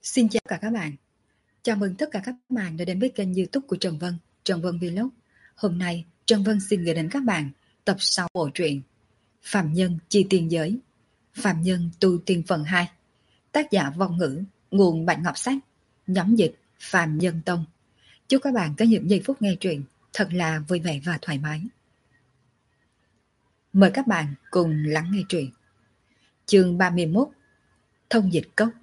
Xin chào cả các bạn. Chào mừng tất cả các bạn đã đến với kênh YouTube của Trần Vân, Trần Vân Vlog. Hôm nay, Trần Vân xin gửi đến các bạn tập 6 bộ truyện Phạm Nhân Chi Tiên Giới, Phạm Nhân Tu Tiên phần 2. Tác giả Vong Ngữ, nguồn Bạch Ngọc Sách, nhóm dịch Phạm Nhân Tông. Chúc các bạn có những giây phút nghe truyện thật là vui vẻ và thoải mái. Mời các bạn cùng lắng nghe truyện. Chương 31: Thông dịch cốc.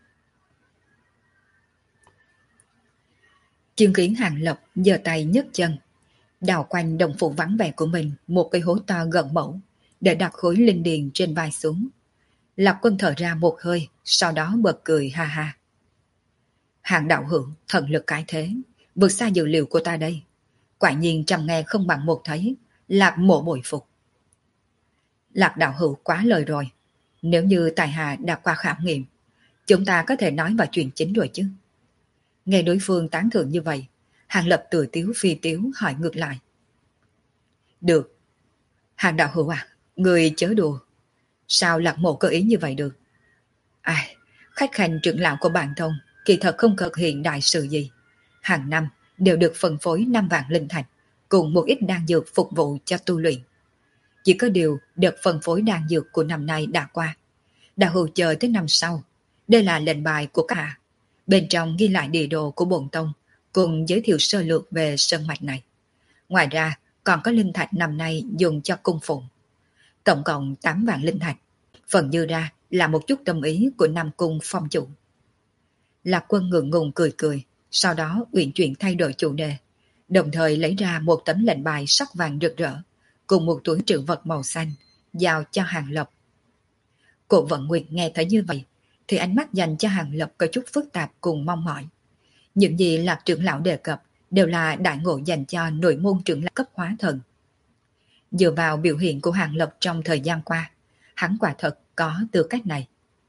Chứng kiến Hàng Lập giơ tay nhấc chân, đào quanh đồng phủ vắng vẻ của mình một cây hố to gần mẫu, để đặt khối linh điền trên vai xuống. Lạc Quân thở ra một hơi, sau đó bật cười ha ha. Hàng đạo hữu thần lực cái thế, vượt xa dự liệu của ta đây. Quả nhiên trăm nghe không bằng một thấy, Lạc mộ bội phục. Lạc đạo hữu quá lời rồi, nếu như tài hạ đã qua khảo nghiệm, chúng ta có thể nói vào chuyện chính rồi chứ. Nghe đối phương tán thưởng như vậy, Hàng Lập từ tiếu phi tiếu hỏi ngược lại. Được. Hàng đạo hữu à, người chớ đùa. Sao Lạc mộ có ý như vậy được? Ai, khách khanh trưởng lão của bản thông kỳ thật không thực hiện đại sự gì. Hàng năm đều được phân phối 5 vạn linh thạch cùng một ít đan dược phục vụ cho tu luyện. Chỉ có điều đợt phân phối đan dược của năm nay đã qua. Đạo hữu chờ tới năm sau. Đây là lệnh bài của các hạ. Bên trong ghi lại địa đồ của bổn tông cùng giới thiệu sơ lược về sơn mạch này. Ngoài ra còn có linh thạch năm nay dùng cho cung phụng. Tổng cộng 8 vạn linh thạch. Phần dư ra là một chút tâm ý của Nam Cung phong chủ. Lạc Quân ngượng ngùng cười cười, sau đó uyển chuyển thay đổi chủ đề, đồng thời lấy ra một tấm lệnh bài sắc vàng rực rỡ cùng một túi trữ vật màu xanh giao cho Hàng Lập. Cổ Vận Nguyệt nghe thấy như vậy thì ánh mắt dành cho Hàng Lập có chút phức tạp cùng mong mỏi. Những gì Lạc trưởng lão đề cập đều là đại ngộ dành cho nội môn trưởng lão cấp hóa thần. Dựa vào biểu hiện của Hàng Lập trong thời gian qua, hắn quả thật có tư cách này.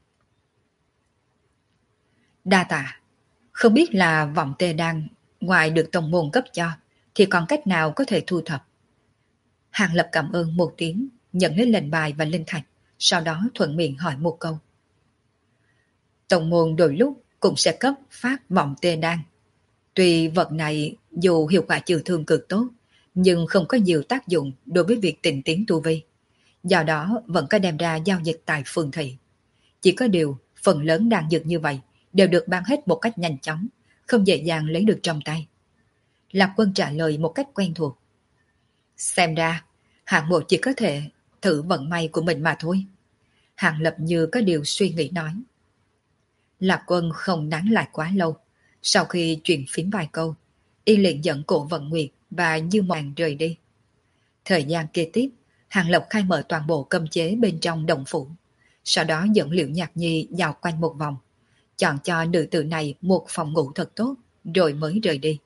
Đa tạ, không biết là vọng tê đan ngoài được tông môn cấp cho thì còn cách nào có thể thu thập. Hàng Lập cảm ơn một tiếng, nhận lấy lệnh bài và linh thạch, sau đó thuận miệng hỏi một câu. Tông môn đôi lúc cũng sẽ cấp phát vọng tê đan. Tuy vật này dù hiệu quả trừ thương cực tốt, nhưng không có nhiều tác dụng đối với việc tịnh tiến tu vi. Do đó vẫn có đem ra giao dịch tại phường thị. Chỉ có điều phần lớn đan dược như vậy đều được bán hết một cách nhanh chóng, không dễ dàng lấy được trong tay. Lạc Quân trả lời một cách quen thuộc. Xem ra hạng mộ chỉ có thể thử vận may của mình mà thôi. Hàng Lập như có điều suy nghĩ nói. Lạc Quân không nán lại quá lâu. Sau khi chuyện phím vài câu, y liền dẫn Cổ Vận Nguyệt và Như Mộng rời đi. Thời gian kế tiếp, Hàng Lập khai mở toàn bộ cấm chế bên trong động phủ. Sau đó dẫn Liễu Nhạc Nhi dạo quanh một vòng, chọn cho nữ tử này một phòng ngủ thật tốt, rồi mới rời đi.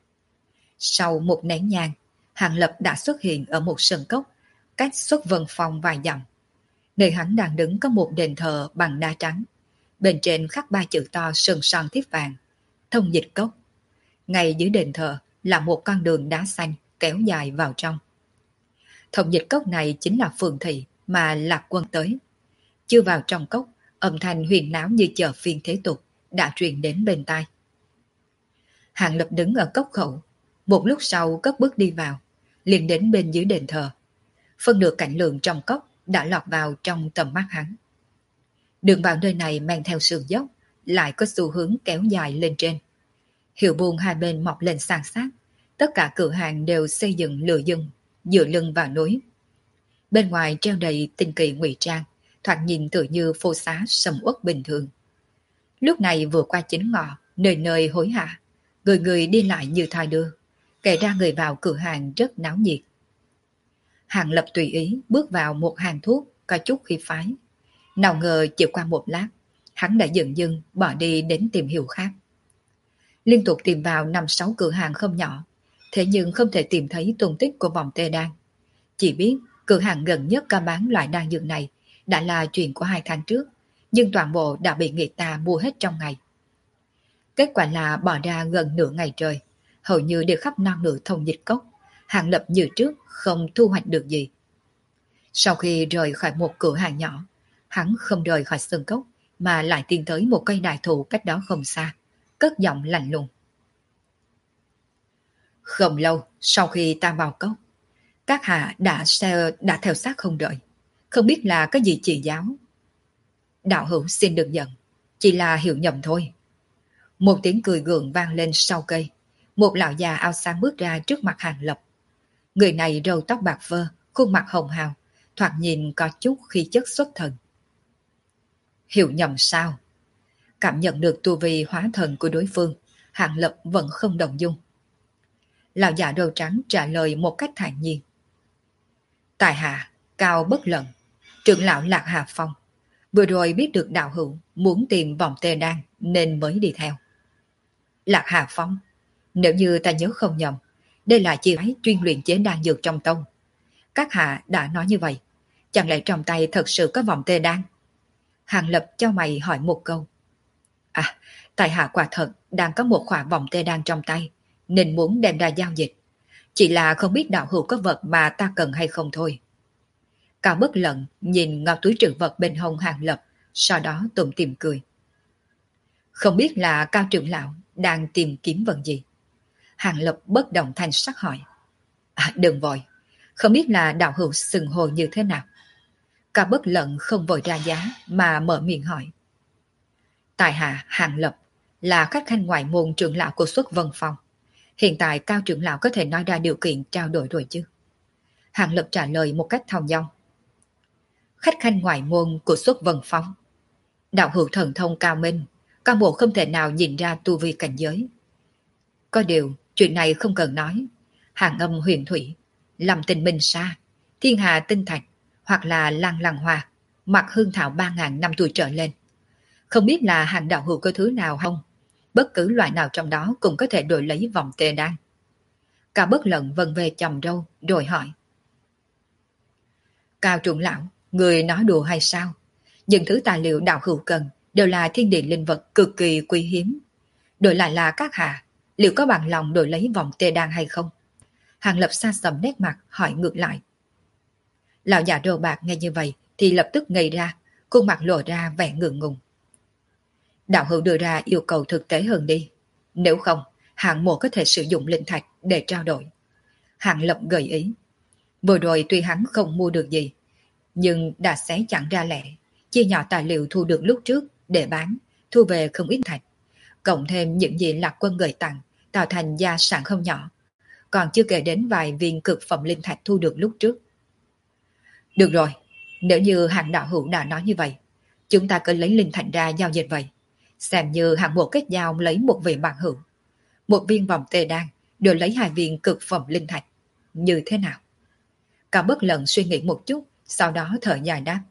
Sau một nén nhang, Hàng Lập đã xuất hiện ở một sân cốc, cách Xuất Vân Phong vài dặm. Nơi hắn đang đứng có một đền thờ bằng đá trắng. Bên trên khắc 3 chữ to sơn son thiếp vàng, Thông dịch cốc. Ngay dưới đền thờ là một con đường đá xanh kéo dài vào trong. Thông dịch cốc này chính là phường thị mà Lạc Quân tới. Chưa vào trong cốc, âm thanh huyền náo như chờ phiên thế tục đã truyền đến bên tai. Hàng Lập đứng ở cốc khẩu, một lúc sau cất bước đi vào, liền đến bên dưới đền thờ. Phân nửa cảnh lượng trong cốc đã lọt vào trong tầm mắt hắn. Đường vào nơi này mang theo sườn dốc, lại có xu hướng kéo dài lên trên. Hiệu buôn hai bên mọc lên san sát, tất cả cửa hàng đều xây dựng lừa dưng, dựa lưng vào núi. Bên ngoài treo đầy tinh kỳ ngụy trang, thoạt nhìn tựa như phố xá sầm uất bình thường. Lúc này vừa qua chính ngọ, nơi nơi hối hả, người người đi lại như thoi đưa, kể ra người vào cửa hàng rất náo nhiệt. Hàng Lập tùy ý bước vào một hàng thuốc có chút khí phái. Nào ngờ chỉ qua một lát, hắn đã dừng dưng bỏ đi đến tìm hiểu khác. Liên tục tìm vào 5-6 cửa hàng không nhỏ, thế nhưng không thể tìm thấy tung tích của vòng tê đan. Chỉ biết cửa hàng gần nhất có bán loại đan dược này đã là chuyện của 2 tháng trước, nhưng toàn bộ đã bị người ta mua hết trong ngày. Kết quả là bỏ ra gần nửa ngày trời, hầu như đều khắp non nửa Thông dịch cốc, Hàng Lập như trước không thu hoạch được gì. Sau khi rời khỏi một cửa hàng nhỏ, hắn không rời khỏi sân cốc, mà lại tiến tới một cây đại thụ cách đó không xa, cất giọng lạnh lùng. Không lâu sau khi ta vào cốc, các hạ đã theo sát không đợi, không biết là cái gì chỉ giáo. Đạo hữu xin đừng giận, chỉ là hiểu nhầm thôi. Một tiếng cười gượng vang lên sau cây, một lão già áo xám bước ra trước mặt Hàng Lập. Người này râu tóc bạc phơ, khuôn mặt hồng hào, thoạt nhìn có chút khí chất xuất thần. Hiểu nhầm sao? Cảm nhận được tu vi hóa thần của đối phương, Hàng Lập vẫn không động dung. Lão già râu trắng trả lời một cách thản nhiên. Tại hạ, Cao Bất Lận, trưởng lão Lạc Hà Phong. Vừa rồi biết được đạo hữu muốn tìm vòng tê đan nên mới đi theo. Lạc Hà Phong, nếu như ta nhớ không nhầm, đây là chi phái chuyên luyện chế đan dược trong tông. Các hạ đã nói như vậy, chẳng lẽ trong tay thật sự có vòng tê đan? Hàng Lập cho mày hỏi một câu. À, tại hạ quả thật đang có một khỏa vòng tê đan trong tay, nên muốn đem ra giao dịch. Chỉ là không biết đạo hữu có vật mà ta cần hay không thôi. Cao Bất Lận nhìn ngọc túi trữ vật bên hông Hàng Lập, sau đó tủm tỉm cười. Không biết là Cao trưởng lão đang tìm kiếm vật gì? Hàng Lập bất động thanh sắc hỏi. À, đừng vội, không biết là đạo hữu xưng hô như thế nào? Cao Bất Lận không vội ra giá mà mở miệng hỏi. Tại hạ Hàng Lập, là khách khanh ngoại môn trưởng lão của Xuất Vân Phong. Hiện tại Cao trưởng lão có thể nói ra điều kiện trao đổi rồi chứ? Hàng Lập trả lời một cách thong dong. Khách khanh ngoại môn của Xuất Vân Phong. Đạo hữu thần thông cao minh, cao bộ không thể nào nhìn ra tu vi cảnh giới. Có điều, chuyện này không cần nói. Hàng âm huyền thủy, lâm tình minh sa, thiên hà tinh thạch, hoặc là lăng lăng hoa, mặc hương thảo 3.000 năm tuổi trở lên. Không biết là hàng đạo hữu có thứ nào không? Bất cứ loại nào trong đó cũng có thể đổi lấy vòng tê đan. Cao Bất Lận vần về chồng râu rồi hỏi. Cao trưởng lão, người nói đùa hay sao? Những thứ tài liệu đạo hữu cần đều là thiên địa linh vật cực kỳ quý hiếm. Đổi lại là các hạ, liệu có bằng lòng đổi lấy vòng tê đan hay không? Hàng Lập xa sầm nét mặt hỏi ngược lại. Lão già râu bạc nghe như vậy thì lập tức ngây ra, khuôn mặt lộ ra vẻ ngượng ngùng. Đạo hữu đưa ra yêu cầu thực tế hơn đi. Nếu không, hạng mộ có thể sử dụng linh thạch để trao đổi. Hàng Lập gợi ý. Vừa rồi tuy hắn không mua được gì, nhưng đã xé chẳng ra lẻ, chia nhỏ tài liệu thu được lúc trước để bán, thu về không ít thạch. Cộng thêm những gì Lạc Quân gửi tặng, tạo thành gia sản không nhỏ. Còn chưa kể đến vài viên cực phẩm linh thạch thu được lúc trước. Được rồi, nếu như hàng đạo hữu đã nói như vậy, chúng ta cứ lấy linh thạch ra giao dịch vậy. Xem như hạng mộ kết giao lấy một vị bạn hữu. Một viên vòng tê đan đều lấy 2 viên cực phẩm linh thạch. Như thế nào? Cao Bất Lận suy nghĩ một chút, sau đó thở dài đáp.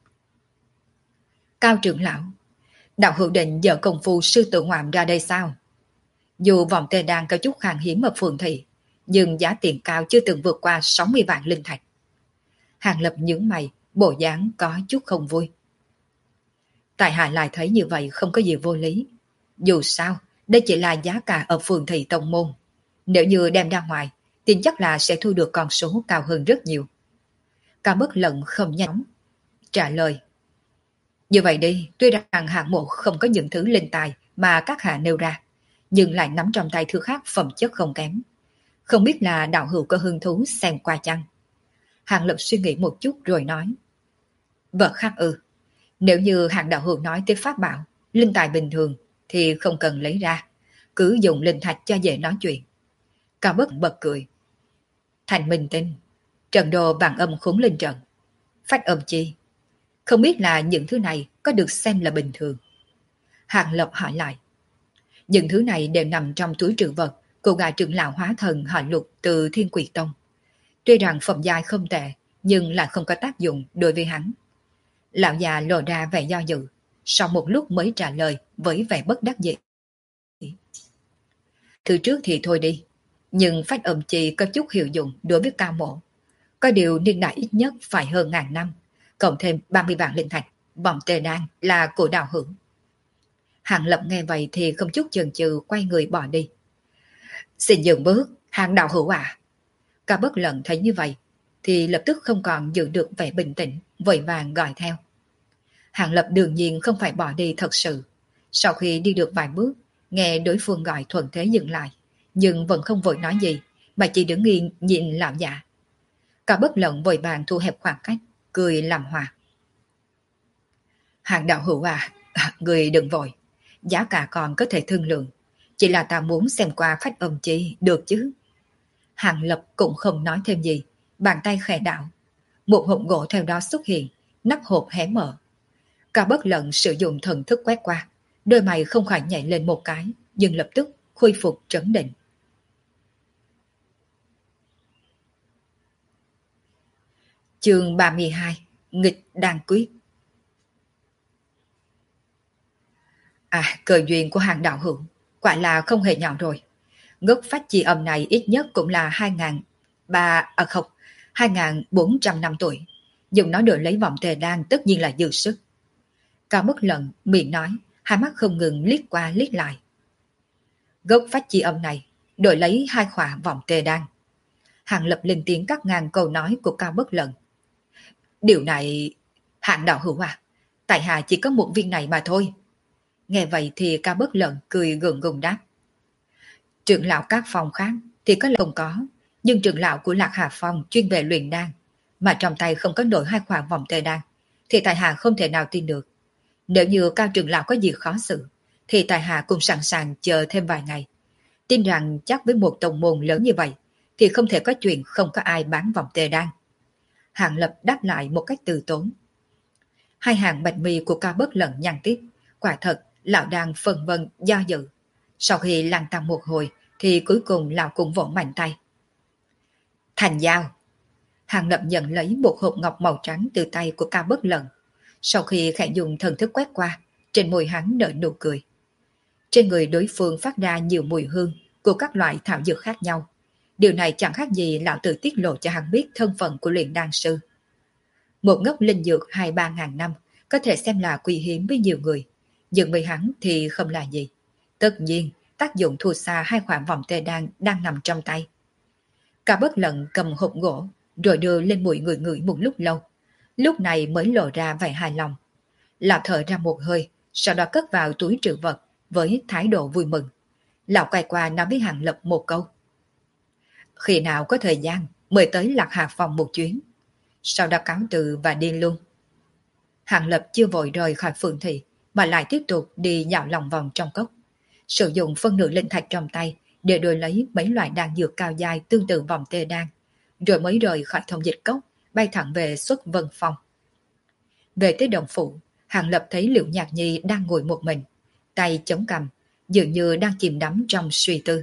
Cao trưởng lão, đạo hữu định dở công phu sư tử ngoạm ra đây sao? Dù vòng tê đan có chút khan hiếm ở phường thị, nhưng giá tiền cao chưa từng vượt qua 60 vạn linh thạch. Hàng Lập nhướng mày, bộ dáng có chút không vui. Tại hạ lại thấy như vậy không có gì vô lý. Dù sao, đây chỉ là giá cả ở phường thị tông môn. Nếu như đem ra ngoài, tin chắc là sẽ thu được con số cao hơn rất nhiều. Cao Bất Lận không nhắm trả lời. Như vậy đi, tuy rằng hạng mộ không có những thứ linh tài mà các hạ nêu ra, nhưng lại nắm trong tay thứ khác phẩm chất không kém. Không biết là đạo hữu có hứng thú xem qua chăng? Hàng Lập suy nghĩ một chút rồi nói. Vật khác ư? Nếu như hạng đạo hữu nói tới pháp bảo, linh tài bình thường thì không cần lấy ra, cứ dùng linh thạch cho dễ nói chuyện. Cao Bất bật cười. Thành minh tinh, trận đồ vàng âm khốn linh trận, phách âm chi. Không biết là những thứ này có được xem là bình thường. Hàng Lập hỏi lại. Những thứ này đều nằm trong túi trữ vật của gã trưởng lão hóa thần họ Lục từ Thiên Quỷ Tông. Tuy rằng phẩm giai không tệ, nhưng lại không có tác dụng đối với hắn. Lão già lộ ra vẻ do dự, sau một lúc mới trả lời với vẻ bất đắc dĩ. Thứ trước thì thôi đi, nhưng phách âm chi có chút hiệu dụng đối với Cao mộ. Có điều niên đại ít nhất phải hơn 1000 năm, cộng thêm 30 vạn linh thạch, vòng tề đan là của đạo hữu. Hàng Lập nghe vậy thì không chút chần chừ quay người bỏ đi. Xin dừng bước, Hàng đạo hữu à. Cao Bất Lận thấy như vậy thì lập tức không còn giữ được vẻ bình tĩnh, vội vàng gọi theo. Hàng Lập đương nhiên không phải bỏ đi thật sự. Sau khi đi được vài bước, nghe đối phương gọi thuận thế dừng lại, nhưng vẫn không vội nói gì, mà chỉ đứng yên nhìn lão già. Cả bất lận vội vàng thu hẹp khoảng cách, cười làm hòa. Hàng đạo hữu à, người đừng vội, giá cả còn có thể thương lượng, chỉ là ta muốn xem qua phách âm chi, được chứ. Hàng Lập cũng không nói thêm gì, bàn tay khẽ đảo. Một hộp gỗ theo đó xuất hiện, nắp hộp hé mở. Cả bất lận sử dụng thần thức quét qua, đôi mày không khỏi nhảy lên một cái, nhưng lập tức khôi phục trấn định. Chương 32: Nghịch đan quyết. Cơ duyên của hàng đạo hữu quả là không hề nhỏ rồi. Gốc phách chi âm này ít nhất cũng là 2.400 năm tuổi. Dùng nó đổi lấy vọng tề đan tất nhiên là dư sức. Cao Bất Lận miệng nói, hai mắt không ngừng liếc qua liếc lại. Gốc phách chi âm này đổi lấy 2 khỏa vọng tề đan. Hàng Lập lên tiếng cắt ngang câu nói của Cao Bất Lận. Điều này... Hạng đạo hữu à, tại hạ chỉ có một viên này mà thôi. Nghe vậy thì Cao Bất Lận cười gượng gùng đáp. Trưởng lão các phòng khác thì có lẽ không có, nhưng trưởng lão của Lạc Hà Phong chuyên về luyện đan, mà trong tay không có nổi 2 khoản vòng tề đan, thì tại hạ không thể nào tin được. Nếu như Cao trưởng lão có gì khó xử, thì tại hạ cũng sẵn sàng chờ thêm vài ngày. Tin rằng chắc với một tông môn lớn như vậy, thì không thể có chuyện không có ai bán vòng tề đan. Hạng Lập đáp lại một cách từ tốn. Hai hàng bạch mi của Cao Bất Lận nhăn tiếp, quả thật lão đang phân vân do dự. Sau khi lăn tăng một hồi thì cuối cùng lão cũng vỗ mạnh tay. Thành giao. Hàng Lập nhận lấy một hộp ngọc màu trắng từ tay của Cao Bất Lận. Sau khi khẽ dùng thần thức quét qua, trên môi hắn nở nụ cười. Trên người đối phương phát ra nhiều mùi hương của các loại thảo dược khác nhau. Điều này chẳng khác gì lão tự tiết lộ cho hắn biết thân phận của luyện đan sư. Một gốc linh dược 2-3 ngàn năm có thể xem là quý hiếm với nhiều người, nhưng với hắn thì không là gì. Tất nhiên, tác dụng thua xa 2 khoản vòng tê đan đang nằm trong tay. Cả Bất Lận cầm hộp gỗ, rồi đưa lên mũi người ngửi một lúc lâu. Lúc này mới lộ ra vẻ hài lòng. Lão thở ra một hơi, sau đó cất vào túi trữ vật với thái độ vui mừng. Lão quay qua nói với Hàng Lập một câu. Khi nào có thời gian, mời tới Lạc Hà Phòng một chuyến. Sau đó cáo từ và đi luôn. Hàng Lập chưa vội rời khỏi phường thị, mà lại tiếp tục đi dạo lòng vòng trong cốc. Sử dụng phân nửa linh thạch trong tay để đổi lấy mấy loại đan dược cao dài tương tự vòng tê đan, rồi mới rời khỏi thông dịch cốc, bay thẳng về Xuất Vân Phong. Về tới đồng phủ, Hàng Lập thấy Liễu Nhạc Nhi đang ngồi một mình, tay chống cằm, dường như đang chìm đắm trong suy tư.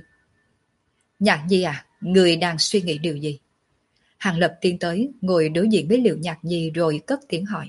Nhạc Nhi à, người đang suy nghĩ điều gì? Hàng Lập tiến tới, ngồi đối diện với Liễu Nhạc Nhi rồi cất tiếng hỏi.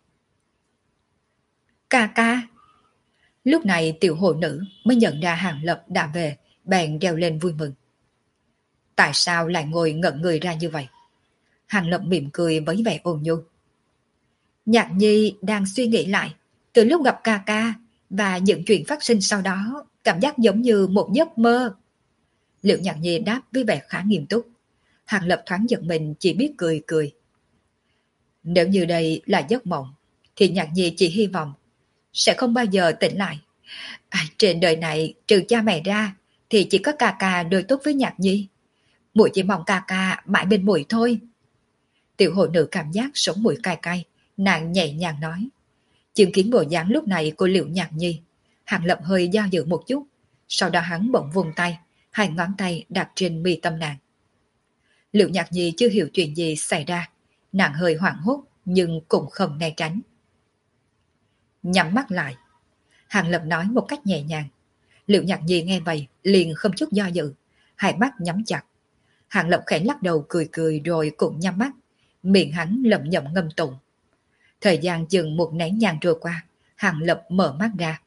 Ca ca. Lúc này tiểu hồ nữ mới nhận ra Hàng Lập đã về, bèn reo lên vui mừng. Tại sao lại ngồi ngẩn người ra như vậy? Hàng Lập mỉm cười với vẻ ôn nhu. Nhạc Nhi đang suy nghĩ lại, từ lúc gặp ca ca và những chuyện phát sinh sau đó, cảm giác giống như một giấc mơ. Liễu Nhạc Nhi đáp với vẻ khá nghiêm túc. Hàng Lập thoáng giận mình chỉ biết cười cười. Nếu như đây là giấc mộng, thì Nhạc Nhi chỉ hy vọng sẽ không bao giờ tỉnh lại. Trên đời này trừ cha mẹ ra thì chỉ có ca ca đối tốt với Nhạc Nhi. Muội chỉ mong ca ca mãi bên muội thôi. Tiểu hồ nữ cảm giác sống mũi cay cay, nàng nhẹ nhàng nói. Chứng kiến bộ dáng lúc này của Liễu Nhạc Nhi, Hàng Lập hơi do dự một chút, sau đó hắn bỗng vùng tay, 2 ngón tay đặt trên mi tâm nàng. Liễu Nhạc Nhi chưa hiểu chuyện gì xảy ra, nàng hơi hoảng hốt nhưng cũng không né tránh. Nhắm mắt lại, Hàng Lập nói một cách nhẹ nhàng. Liễu Nhạc Nhi nghe vậy liền không chút do dự, 2 mắt nhắm chặt. Hàng Lập khẽ lắc đầu cười cười rồi cũng nhắm mắt, miệng hắn lẩm nhẩm ngâm tụng. Thời gian chừng một nén nhang trôi qua, Hàng Lập mở mắt ra.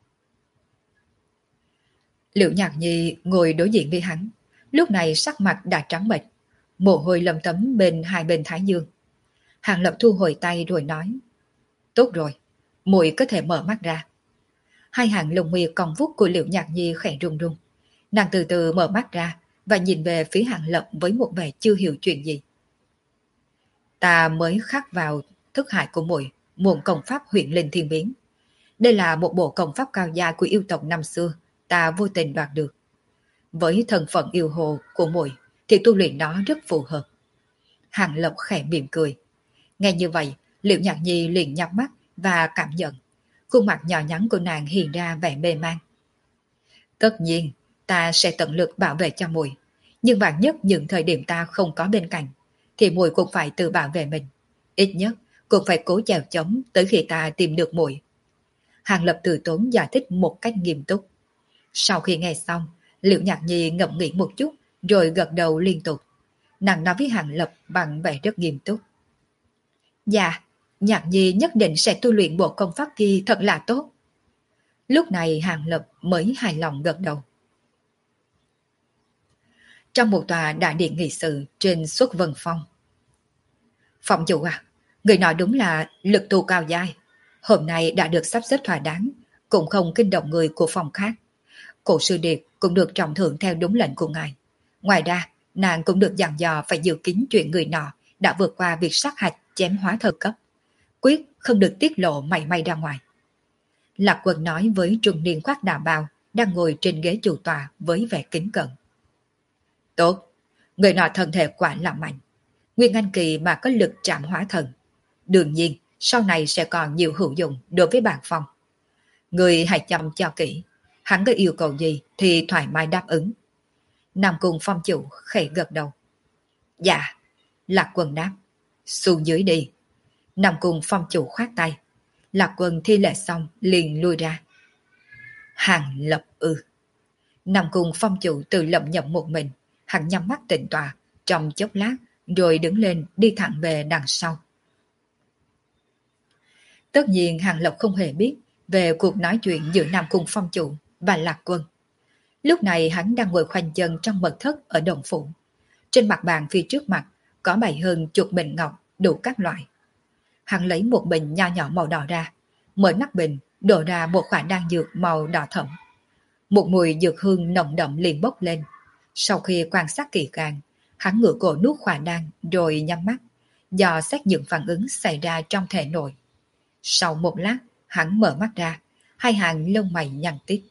Liễu Nhạc Nhi ngồi đối diện với hắn, lúc này sắc mặt đã trắng bệch, mồ hôi lấm tấm hai bên thái dương. Hàng Lập thu hồi tay rồi nói. Tốt rồi, muội có thể mở mắt ra. 2 hàng lông mi cong vút của Liễu Nhạc Nhi khẽ rung rung. Nàng từ từ mở mắt ra và nhìn về phía Hàng Lập với một vẻ chưa hiểu chuyện gì. Ta mới khắc vào thức hải của muội môn công pháp Huyền Linh Thiên Biến. Đây là một bộ công pháp cao gia của yêu tộc năm xưa, ta vô tình đoạt được. Với thân phận yêu hồ của muội thì tu luyện nó rất phù hợp. Hàng Lập khẽ mỉm cười. Nghe như vậy, Liễu Nhạc Nhi liền nhắm mắt và cảm nhận. Khuôn mặt nhỏ nhắn của nàng hiện ra vẻ mê man. Tất nhiên, ta sẽ tận lực bảo vệ cho muội, nhưng vạn nhất những thời điểm ta không có bên cạnh, thì muội cũng phải tự bảo vệ mình. Ít nhất cũng phải cố chèo chống tới khi ta tìm được muội. Hàng Lập từ tốn giải thích một cách nghiêm túc. Sau khi nghe xong, Liễu Nhạc Nhi ngẫm nghĩ một chút, rồi gật đầu liên tục. Nàng nói với Hàng Lập bằng vẻ rất nghiêm túc. Dạ, Nhạc Nhi nhất định sẽ tu luyện bộ công pháp kia thật là tốt. Lúc này Hàng Lập mới hài lòng gật đầu. Trong một tòa đại điện nghị sự trên Xuất Vân Phong. Phong chủ à, người nói đúng là lực tu cao dai. Hôm nay đã được sắp xếp thỏa đáng, cũng không kinh động người của phòng khác. Cổ sư điệt cũng được trọng thưởng theo đúng lệnh của ngài. Ngoài ra, nàng cũng được dặn dò phải giữ kín chuyện người nọ đã vượt qua việc sát hạch chém hóa thơ cấp. Quyết không được tiết lộ mảy may ra ngoài. Lạc Quân nói với trung niên khoác đạo bào đang ngồi trên ghế chủ tọa với vẻ kính cẩn. Tốt, người nọ thân thể quả là mạnh. Nguyên Anh kỳ mà có lực chạm hóa thần. Đương nhiên, sau này sẽ còn nhiều hữu dụng đối với bản phong. Người hãy chăm cho kỹ. Hắn có yêu cầu gì thì thoải mái đáp ứng. Nam Cung Phong chủ khẽ gật đầu. Dạ, Lạc Quân đáp. Xuống dưới đi. Nam Cung Phong chủ khoát tay. Lạc Quân thi lễ xong liền lui ra. Hàng Lập ư. Nam Cung Phong chủ tự lẩm nhẩm một mình. Hắn nhắm mắt tĩnh tọa trong chốc lát rồi đứng lên đi thẳng về đằng sau. Tất nhiên Hàng Lập không hề biết về cuộc nói chuyện giữa Nam Cung Phong chủ và Lạc Quân. Lúc này hắn đang ngồi khoanh chân trong mật thất ở Đồng Phủ. Trên mặt bàn phía trước mặt có bày hơn chục bình ngọc đủ các loại. Hắn lấy một bình nho nhỏ màu đỏ ra, mở nắp bình đổ ra một khoản đan dược màu đỏ thẫm. Một mùi dược hương nồng đậm liền bốc lên. Sau khi quan sát kỹ càng, hắn ngửa cổ nuốt khoản đan rồi nhắm mắt, dò xét những phản ứng xảy ra trong thể nội. Sau một lát, hắn mở mắt ra, hai hàng lông mày nhăn tít.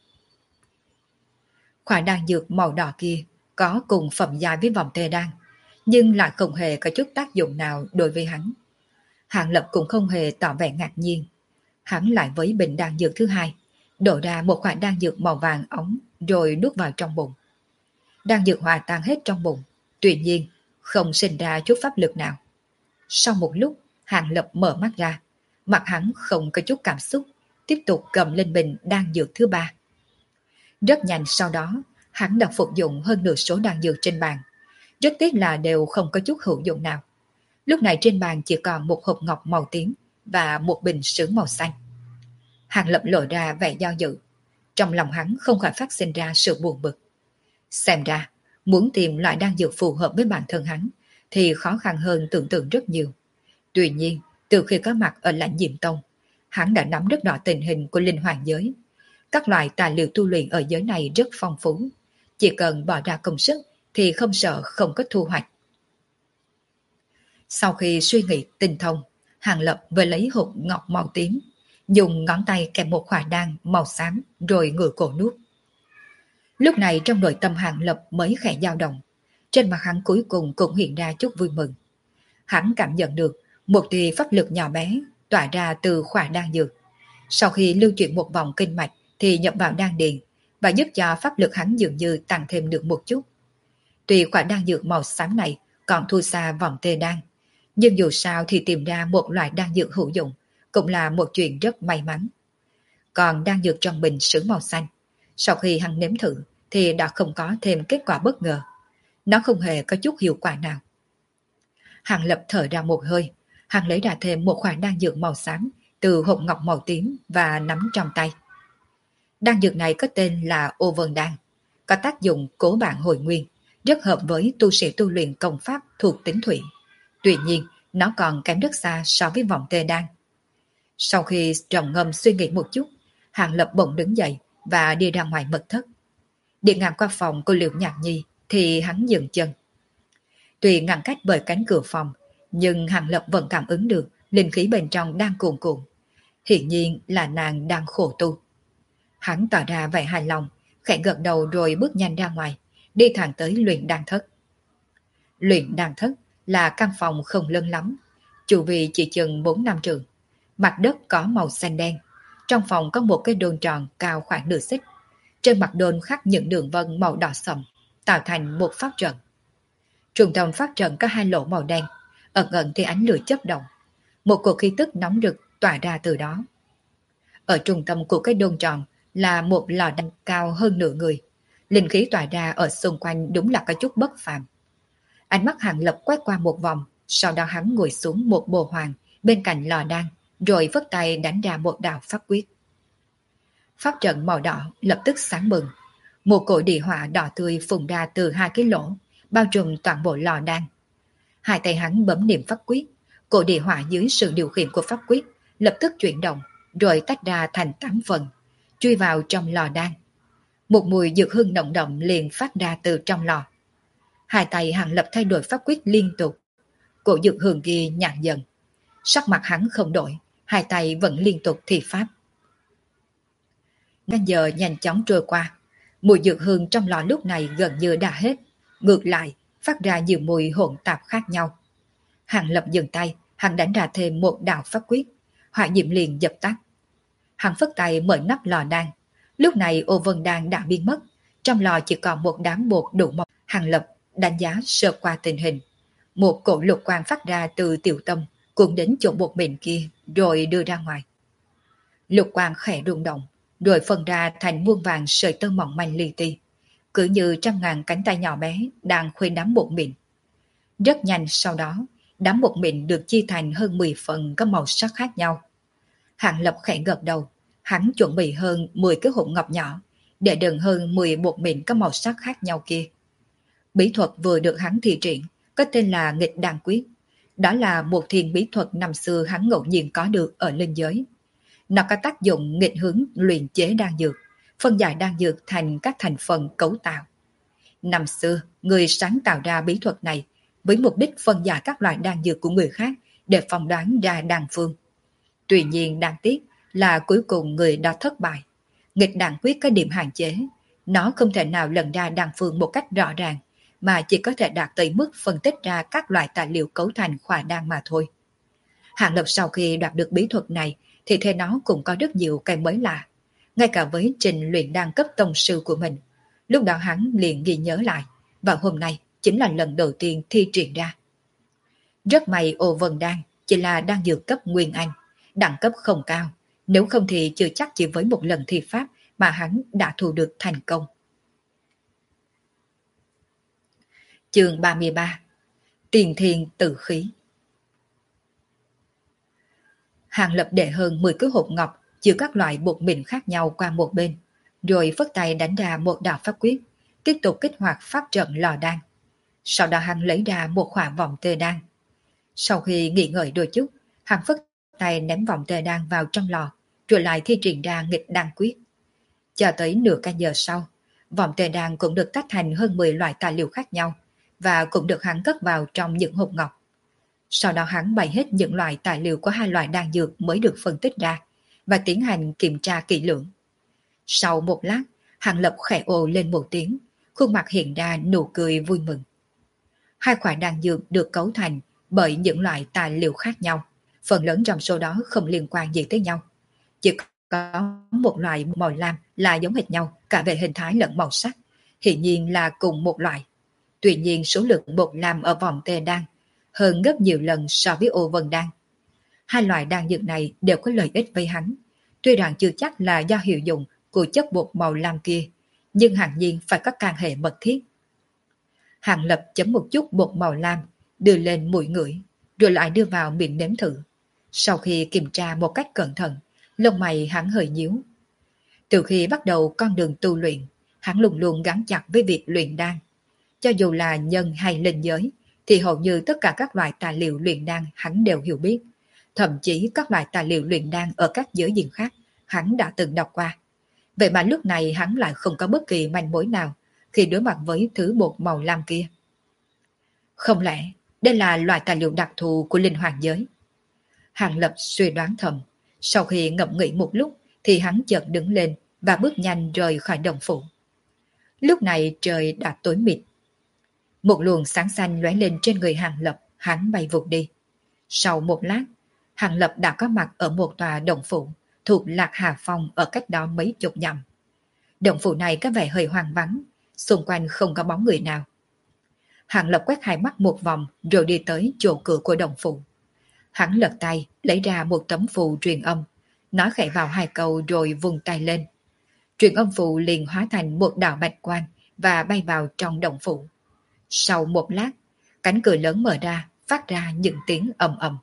Khoản đan dược màu đỏ kia có cùng phẩm giai với vòng tê đan, nhưng lại không hề có chút tác dụng nào đối với hắn. Hàng Lập cũng không hề tỏ vẻ ngạc nhiên. Hắn lại với bình đan dược thứ hai, đổ ra một khoản đan dược màu vàng ống rồi nuốt vào trong bụng. Đan dược hòa tan hết trong bụng, tuy nhiên không sinh ra chút pháp lực nào. Sau một lúc, Hàng Lập mở mắt ra, mặt hắn không có chút cảm xúc, tiếp tục cầm lên bình đan dược thứ ba. Rất nhanh sau đó, hắn đã phục dụng hơn nửa số đan dược trên bàn. Rất tiếc là đều không có chút hữu dụng nào. Lúc này trên bàn chỉ còn một hộp ngọc màu tím và một bình sứ màu xanh. Hàng Lập lộ ra vẻ do dự. Trong lòng hắn không khỏi phát sinh ra sự buồn bực. Xem ra, muốn tìm loại đan dược phù hợp với bản thân hắn thì khó khăn hơn tưởng tượng rất nhiều. Tuy nhiên, từ khi có mặt ở Lãnh Diệm Tông, hắn đã nắm rất rõ tình hình của linh hoàng giới. Các loại tài liệu tu luyện ở giới này rất phong phú. Chỉ cần bỏ ra công sức thì không sợ không có thu hoạch. Sau khi suy nghĩ tinh thông, Hàng Lập vừa lấy hộp ngọc màu tím, dùng ngón tay kẹp một khỏa đan màu xám rồi ngửa cổ nuốt. Lúc này trong nội tâm Hàng Lập mới khẽ dao động, trên mặt hắn cuối cùng cũng hiện ra chút vui mừng. Hắn cảm nhận được một tia pháp lực nhỏ bé tỏa ra từ khỏa đan dược. Sau khi lưu chuyển một vòng kinh mạch thì nhập vào đan điền và giúp cho pháp lực hắn dường như tăng thêm được một chút. Tuy khỏa đan dược màu xám này còn thua xa vòng tê đan, nhưng dù sao thì tìm ra một loại đan dược hữu dụng cũng là một chuyện rất may mắn. Còn đan dược trong bình sứ màu xanh, sau khi hắn nếm thử thì đã không có thêm kết quả bất ngờ. Nó không hề có chút hiệu quả nào. Hàng Lập thở ra một hơi, hắn lấy ra thêm một khoản đan dược màu xám từ hộp ngọc màu tím và nắm trong tay. Đan dược này có tên là Ô Vân Đan, có tác dụng cố bạn hồi nguyên, rất hợp với tu sĩ tu luyện công pháp thuộc tính thủy. Tuy nhiên, nó còn kém rất xa so với vòng tê đan. Sau khi trầm ngâm suy nghĩ một chút, Hàng Lập bỗng đứng dậy và đi ra ngoài mật thất. Đi ngang qua phòng của Liễu Nhạc Nhi thì hắn dừng chân. Tuy ngăn cách bởi cánh cửa phòng, nhưng Hàng Lập vẫn cảm ứng được linh khí bên trong đang cuồn cuộn. Hiển nhiên là nàng đang khổ tu. Hắn tỏ ra vẻ hài lòng, khẽ gật đầu rồi bước nhanh ra ngoài, đi thẳng tới luyện đan thất. Luyện đan thất là căn phòng không lớn lắm, chu vi chỉ chừng 4-5 trượng. Mặt đất có màu xanh đen. Trong phòng có một cái đôn tròn cao khoảng nửa xích. Trên mặt đôn khắc những đường vân màu đỏ sậm, tạo thành một pháp trận. Trung tâm pháp trận có 2 lỗ màu đen, ẩn ẩn thì ánh lửa chớp động. Một cột khí tức nóng rực tỏa ra từ đó. Ở trung tâm của cái đôn tròn là một lò đan cao hơn nửa người. Linh khí tỏa ra ở xung quanh đúng là có chút bất phàm. Ánh mắt Hàng Lập quét qua một vòng, sau đó hắn ngồi xuống một bồ hoàng bên cạnh lò đan, rồi vất tay đánh ra một đạo pháp quyết. Pháp trận màu đỏ lập tức sáng bừng. Một cỗ địa hỏa đỏ tươi phun ra từ 2 cái lỗ, bao trùm toàn bộ lò đan. Hai tay hắn bấm niệm pháp quyết, cỗ địa hỏa dưới sự điều khiển của pháp quyết lập tức chuyển động, rồi tách ra thành 8 phần, chui vào trong lò đan. Một mùi dược hương nồng đậm liền phát ra từ trong lò. Hai tay Hàng Lập thay đổi pháp quyết liên tục. Cỗ dược hương kia nhạt dần. Sắc mặt hắn không đổi, hai tay vẫn liên tục thi pháp. Canh giờ nhanh chóng trôi qua. Mùi dược hương trong lò lúc này gần như đã hết. Ngược lại, phát ra nhiều mùi hỗn tạp khác nhau. Hàng Lập dừng tay, hắn đánh ra thêm một đạo pháp quyết. Hỏa diệm liền dập tắt. Hắn phất tay mở nắp lò đan. Lúc này ô vân đan đã biến mất. Trong lò chỉ còn một đám bột đủ màu. Hàng Lập đánh giá sơ qua tình hình. Một cỗ lục quang phát ra từ tiểu tâm, cuốn đến chỗ bột mịn kia, rồi đưa ra ngoài. Lục quang khẽ rung động, rồi phân ra thành muôn vàng sợi tơ mỏng manh li ti, cứ như trăm ngàn cánh tay nhỏ bé đang khuấy đám bột mịn. Rất nhanh sau đó, đám bột mịn được chia thành hơn 10 phần có màu sắc khác nhau. Hàng Lập khẽ gật đầu, hắn chuẩn bị hơn 10 cái hộp ngọc nhỏ, để đựng hơn 10 bột mịn có màu sắc khác nhau kia. Bí thuật vừa được hắn thi triển, có tên là nghịch đan quyết. Đó là một thiền bí thuật năm xưa hắn ngẫu nhiên có được ở linh giới. Nó có tác dụng nghịch hướng luyện chế đan dược, phân giải đan dược thành các thành phần cấu tạo. Năm xưa, người sáng tạo ra bí thuật này với mục đích phân giải các loại đan dược của người khác để phỏng đoán ra đan phương. Tuy nhiên đáng tiếc là cuối cùng người đó thất bại. Nghịch đan quyết có điểm hạn chế, nó không thể nào lần ra đan phương một cách rõ ràng, mà chỉ có thể đạt tới mức phân tích ra các loại tài liệu cấu thành khỏa đan mà thôi. Hàng Lập sau khi đoạt được bí thuật này thì thấy nó cũng có rất nhiều cái mới lạ. Ngay cả với trình luyện đan cấp tông sư của mình, lúc đó hắn liền ghi nhớ lại, và hôm nay chính là lần đầu tiên thi triển ra. Rất may ô vân đan chỉ là đan dược cấp nguyên anh, đẳng cấp không cao, nếu không thì chưa chắc chỉ với một lần thi pháp mà hắn đã thu được thành công. Chương 33. Tiền thiên tử khí. Hàng Lập để hơn 10 cái hộp ngọc chứa các loại bột mịn khác nhau qua một bên, rồi phất tay đánh ra một đạo pháp quyết, tiếp tục kích hoạt pháp trận lò đan. Sau đó hắn lấy ra một khỏa vòng tê đan. Sau khi nghỉ ngơi đôi chút, hắn phất tay ném vòng tê đan vào trong lò, rồi lại thi triển ra nghịch đan quyết. Cho tới nửa canh giờ sau, vòng tê đan cũng được tách thành hơn 10 loại tài liệu khác nhau, và cũng được hắn cất vào trong những hộp ngọc. Sau đó hắn bày hết những loại tài liệu của 2 loại đan dược mới được phân tích ra và tiến hành kiểm tra kỹ lưỡng. Sau một lát, Hàng Lập khẽ ồ lên một tiếng, khuôn mặt hiện ra nụ cười vui mừng. 2 khoản đan dược được cấu thành bởi những loại tài liệu khác nhau, phần lớn trong số đó không liên quan gì tới nhau. Chỉ có một loại màu lam là giống hệt nhau cả về hình thái lẫn màu sắc, hiển nhiên là cùng một loại. Tuy nhiên số lượng bột lam ở vòng tê đan hơn gấp nhiều lần so với ô vân đan. 2 loại đan dược này đều có lợi ích với hắn. Tuy rằng chưa chắc là do hiệu dụng của chất bột màu lam kia, nhưng hẳn nhiên phải có can hệ mật thiết. Hàng Lập chấm một chút bột màu lam, đưa lên mũi ngửi, rồi lại đưa vào miệng nếm thử. Sau khi kiểm tra một cách cẩn thận, lông mày hắn hơi nhíu. Từ khi bắt đầu con đường tu luyện, hắn luôn luôn gắn chặt với việc luyện đan. Cho dù là nhân hay linh giới, thì hầu như tất cả các loại tài liệu luyện đan hắn đều hiểu biết. Thậm chí các loại tài liệu luyện đan ở các giới diện khác, hắn đã từng đọc qua. Vậy mà lúc này hắn lại không có bất kỳ manh mối nào khi đối mặt với thứ bột màu lam kia. Không lẽ đây là loại tài liệu đặc thù của linh hoàng giới? Hàng Lập suy đoán thầm. Sau khi ngẫm nghĩ một lúc thì hắn chợt đứng lên và bước nhanh rời khỏi đồng phủ. Lúc này trời đã tối mịt. Một luồng sáng xanh lóe lên trên người Hàng Lập, hắn bay vụt đi. Sau một lát, Hàng Lập đã có mặt ở một tòa động phủ thuộc Lạc Hà Phong ở cách đó mấy chục dặm. Động phủ này có vẻ hơi hoang vắng, xung quanh không có bóng người nào. Hàng Lập quét hai mắt một vòng rồi đi tới chỗ cửa của động phủ. Hắn lật tay, lấy ra một tấm phù truyền âm, nói khẽ vào hai câu rồi vung tay lên. Truyền âm phù liền hóa thành một đạo bạch quang và bay vào trong động phủ. Sau một lát, cánh cửa lớn mở ra, phát ra những tiếng ầm ầm.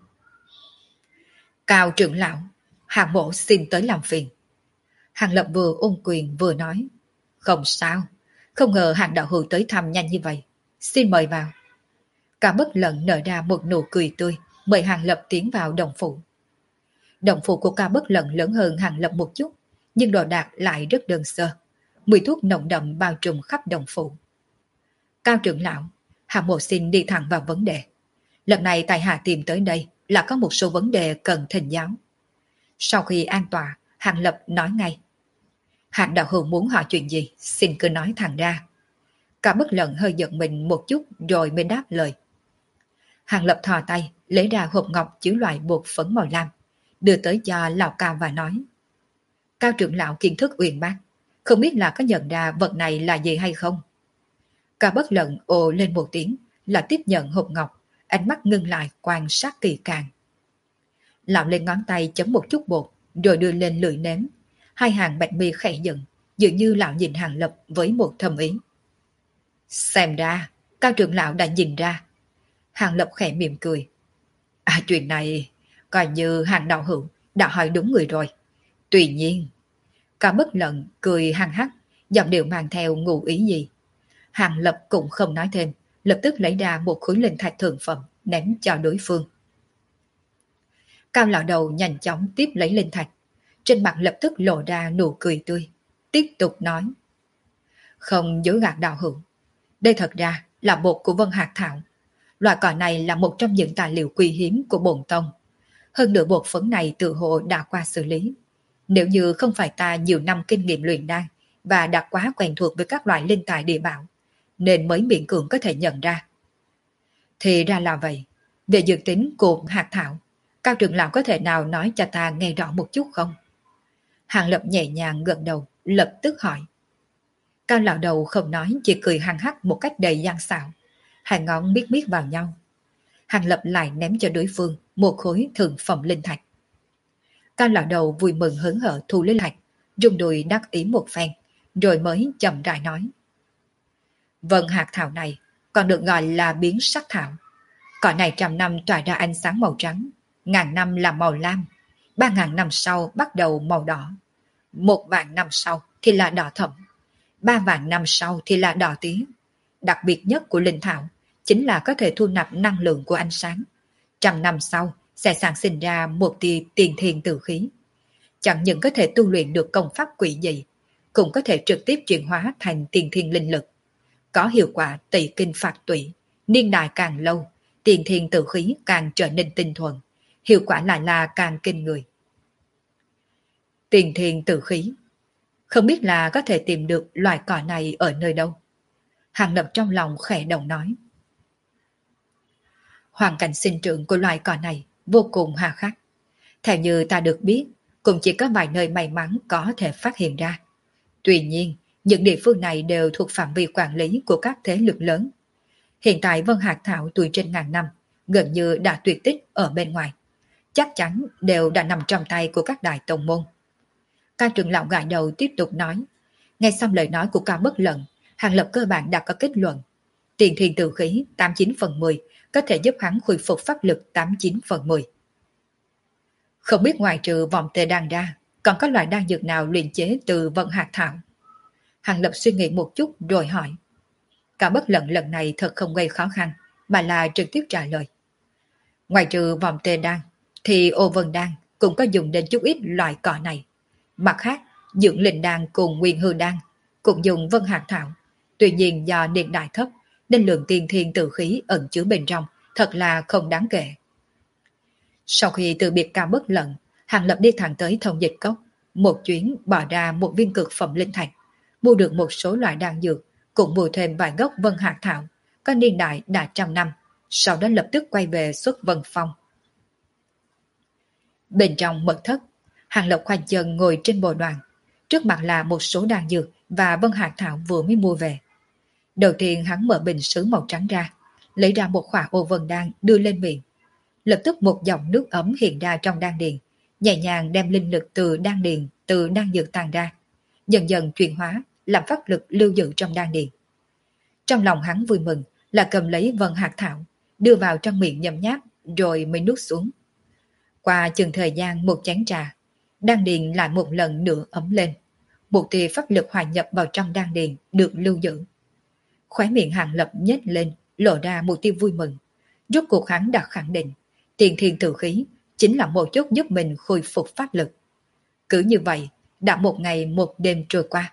Cao trưởng lão, Hàng mỗ xin tới làm phiền. Hàng Lập vừa ôm quyền vừa nói. Không sao, không ngờ Hàng đạo hữu tới thăm nhanh như vậy. Xin mời vào. Cả Bất Lận nở ra một nụ cười tươi, mời Hàng Lập tiến vào động phủ. Động phủ của Ca Bất Lận lớn hơn Hàng Lập một chút, nhưng đồ đạc lại rất đơn sơ. Mùi thuốc nồng đậm bao trùm khắp động phủ. Cao trưởng lão, Hàng mộ xin đi thẳng vào vấn đề. Lần này tại hạ tìm tới đây là có một số vấn đề cần thỉnh giáo. Sau khi an tọa, Hàng Lập nói ngay. Hàng đạo hữu muốn hỏi chuyện gì, xin cứ nói thẳng ra. Cả Bất Lận hơi giận mình một chút rồi mới đáp lời. Hàng Lập thò tay, lấy ra hộp ngọc chứa loại bột phấn màu lam, đưa tới cho lão Cao và nói. Cao trưởng lão kiến thức uyên bác, không biết là có nhận ra vật này là gì hay không? Cả Bất Lận ồ lên một tiếng, là tiếp nhận hộp ngọc, ánh mắt ngưng lại quan sát kỳ càng. Lão lên ngón tay chấm một chút bột, rồi đưa lên lưỡi nếm. Hai hàng bạch mi khẽ dựng, dường như lão nhìn Hàng Lập với một thầm ý. Xem ra, Cao trưởng lão đã nhìn ra. Hàng Lập khẽ mỉm cười. Chuyện này, coi như Hàng đạo hữu đã hỏi đúng người rồi. Tuy nhiên, Cả Bất Lận cười hăng hắc, giọng điệu mang theo ngụ ý gì. Hàng Lập cũng không nói thêm, lập tức lấy ra một khối linh thạch thượng phẩm, ném cho đối phương. Cao lão đầu nhanh chóng tiếp lấy linh thạch, trên mặt lập tức lộ ra nụ cười tươi, tiếp tục nói. Không dối gạt đạo hữu, đây thật ra là bột của Vân Hạc Thảo. Loại cỏ này là một trong những tài liệu quý hiếm của bổn tông. Hơn nữa bột phấn này tự hồ đã qua xử lý. Nếu như không phải ta nhiều năm kinh nghiệm luyện đan và đã quá quen thuộc với các loại linh tài địa bảo, nên mới miễn cưỡng có thể nhận ra. Thì ra là vậy. Về dược tính của hạt thảo, Cao trưởng lão có thể nào nói cho ta nghe rõ một chút không? Hàng Lập nhẹ nhàng gật đầu, lập tức hỏi. Cao lão đầu không nói, chỉ cười hăng hắc một cách đầy gian xảo. Hai ngón miết miết vào nhau. Hàng Lập lại ném cho đối phương một khối thượng phẩm linh thạch. Cao lão đầu vui mừng hớn hở thu linh thạch, rung đùi đắc ý một phen, rồi mới chậm rãi nói. Vân hạt thảo này còn được gọi là biến sắc thảo. Cỏ này trăm năm tỏa ra ánh sáng màu trắng, ngàn năm là màu lam, 3.000 năm sau bắt đầu màu đỏ, 1.000 năm sau thì là đỏ thẫm, 3.000 năm sau thì là đỏ tía. Đặc biệt nhất của linh thảo chính là có thể thu nạp năng lượng của ánh sáng. 100 năm sau sẽ sản sinh ra một tia tiền thiên tử khí. Chẳng những có thể tu luyện được công pháp quỷ dị, cũng có thể trực tiếp chuyển hóa thành tiền thiên linh lực. Có hiệu quả tẩy kinh phạt tủy, niên đại càng lâu, tiền thiên tử khí càng trở nên tinh thuần, hiệu quả lại là càng kinh người. Tiền thiên tử khí, không biết là có thể tìm được loài cỏ này ở nơi đâu? Hàng Lập trong lòng khẽ động nói. Hoàn cảnh sinh trưởng của loài cỏ này vô cùng hà khắc. Theo như ta được biết, cũng chỉ có vài nơi may mắn có thể phát hiện ra. Tuy nhiên, những địa phương này đều thuộc phạm vi quản lý của các thế lực lớn. Hiện tại Vân Hạc Thảo tuổi trên ngàn năm, gần như đã tuyệt tích ở bên ngoài. Chắc chắn đều đã nằm trong tay của các đại tông môn. Ca trưởng lão gãi đầu tiếp tục nói. Nghe xong lời nói của Cao Bất Lận, Hàng Lập cơ bản đã có kết luận. Tiền thiên tử khí 89/10 có thể giúp hắn khôi phục pháp lực 89/10. Không biết ngoài trừ vòng tê đan ra, còn có loại đan dược nào luyện chế từ Vân Hạc Thảo? Hàng Lập suy nghĩ một chút rồi hỏi. Cả Bất Lận lần này thật không gây khó khăn, mà là trực tiếp trả lời. Ngoài trừ vòng tê đan, thì ô vân đan cũng có dùng đến chút ít loại cỏ này. Mặt khác, dưỡng linh đan cùng nguyên hư đan cũng dùng Vân Hạc Thảo. Tuy nhiên do niên đại thấp, nên lượng tiền thiên tử khí ẩn chứa bên trong thật là không đáng kể. Sau khi từ biệt cao bất lận, Hàng Lập đi thẳng tới Thông Dịch Cốc, một chuyến bỏ ra một viên cực phẩm linh thạch, mua được một số loại đan dược, cũng mua thêm vài gốc vân hạt thảo, có niên đại đã 100 năm, sau đó lập tức quay về xuất Vân Phong. Bên trong mật thất, Hàng Lập khoanh chân ngồi trên bồ đoàn, trước mặt là một số đan dược và vân hạt thảo vừa mới mua về. Đầu tiên hắn mở bình sứ màu trắng ra, lấy ra một khỏa ô vân đan đưa lên miệng. Lập tức một dòng nước ấm hiện ra trong đan điền, nhẹ nhàng đem linh lực từ đan dược tàn ra, dần dần chuyển hóa làm pháp lực lưu giữ trong đan điền. Trong lòng hắn vui mừng là cầm lấy vân hạt thảo, đưa vào trong miệng nhấm nháp rồi mới nuốt xuống. Qua chừng thời gian một chén trà, đan điền lại một lần nữa ấm lên, một tia pháp lực hòa nhập vào trong đan điền được lưu giữ. Khóe miệng Hàng Lập nhếch lên, lộ ra một tia vui mừng. Rốt cuộc hắn đã khẳng định, tiền thiên tử khí chính là một chút giúp mình khôi phục pháp lực. Cứ như vậy, đã một ngày một đêm trôi qua.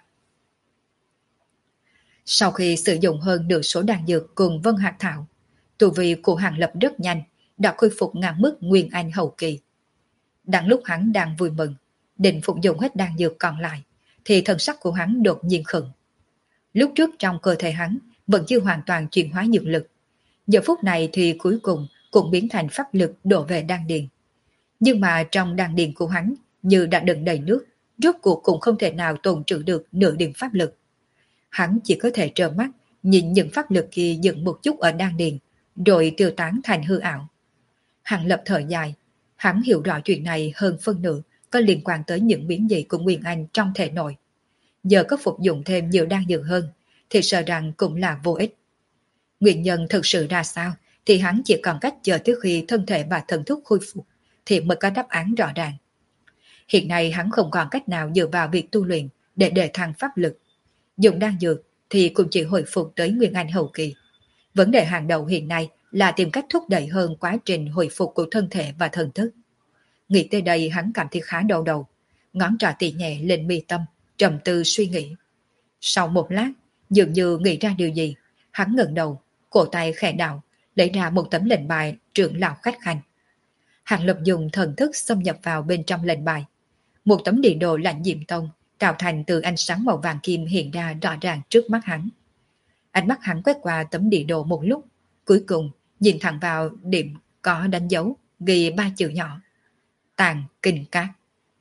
Sau khi sử dụng hơn nửa số đan dược cùng vân hạt thảo, tu vi của Hàng Lập rất nhanh, đã khôi phục ngang mức Nguyên Anh hậu kỳ. Đang lúc hắn đang vui mừng, định phục dụng hết đan dược còn lại, thì thần sắc của hắn đột nhiên khựng. Lúc trước trong cơ thể hắn vẫn chưa hoàn toàn chuyển hóa dược lực, giờ phút này thì cuối cùng cũng biến thành pháp lực đổ về đan điền. Nhưng mà trong đan điền của hắn như đã đựng đầy nước, rốt cuộc cũng không thể nào tồn trữ được nửa điểm pháp lực. Hắn chỉ có thể trơ mắt nhìn những pháp lực kia dừng một chút ở đan điền, rồi tiêu tán thành hư ảo. Hàng Lập thở dài, hắn hiểu rõ chuyện này hơn phân nửa có liên quan tới những biến dị của Nguyên Anh trong thể nội. Giờ có phục dụng thêm nhiều đan dược hơn, thì sợ rằng cũng là vô ích. Nguyên nhân thực sự ra sao thì hắn chỉ còn cách chờ tới khi thân thể và thần thức khôi phục thì mới có đáp án rõ ràng. Hiện nay hắn không còn cách nào dựa vào việc tu luyện để đề thăng pháp lực. Dùng đan dược thì cũng chỉ hồi phục tới Nguyên Anh hậu kỳ. Vấn đề hàng đầu hiện nay là tìm cách thúc đẩy hơn quá trình hồi phục của thân thể và thần thức. Nghĩ tới đây hắn cảm thấy khá đau đầu, ngón trỏ tỉ nhẹ lên mi tâm, trầm tư suy nghĩ. Sau một lát, dường như nghĩ ra điều gì, hắn ngẩng đầu, cổ tay khẽ đảo, lấy ra một tấm lệnh bài trưởng lão khách khanh. Hàng Lập dùng thần thức xâm nhập vào bên trong lệnh bài. Một tấm địa đồ Lãnh Diệm Tông tạo thành từ ánh sáng màu vàng kim hiện ra rõ ràng trước mắt hắn. Ánh mắt hắn quét qua tấm địa đồ một lúc, cuối cùng nhìn thẳng vào điểm có đánh dấu ghi 3 chữ nhỏ: Tàng Kinh Các.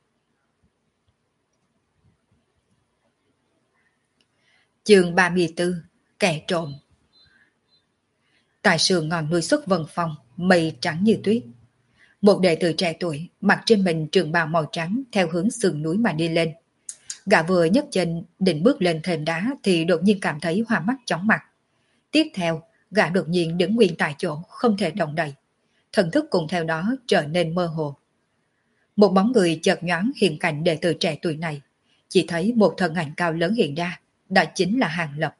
Chương 34: Kẻ trộm. Tại sườn ngọn núi xuất Vân Phong, mây trắng như tuyết. Một đệ tử trẻ tuổi mặc trên mình trường bào màu trắng theo hướng sườn núi mà đi lên. Gã vừa nhấc chân định bước lên thềm đá thì đột nhiên cảm thấy hoa mắt chóng mặt. Tiếp theo, gã đột nhiên đứng nguyên tại chỗ, không thể động đậy. Thần thức cùng theo đó trở nên mơ hồ. Một bóng người chợt nhoáng hiện cạnh đệ tử trẻ tuổi này. Chỉ thấy một thân ảnh cao lớn hiện ra, đó chính là Hàng Lập.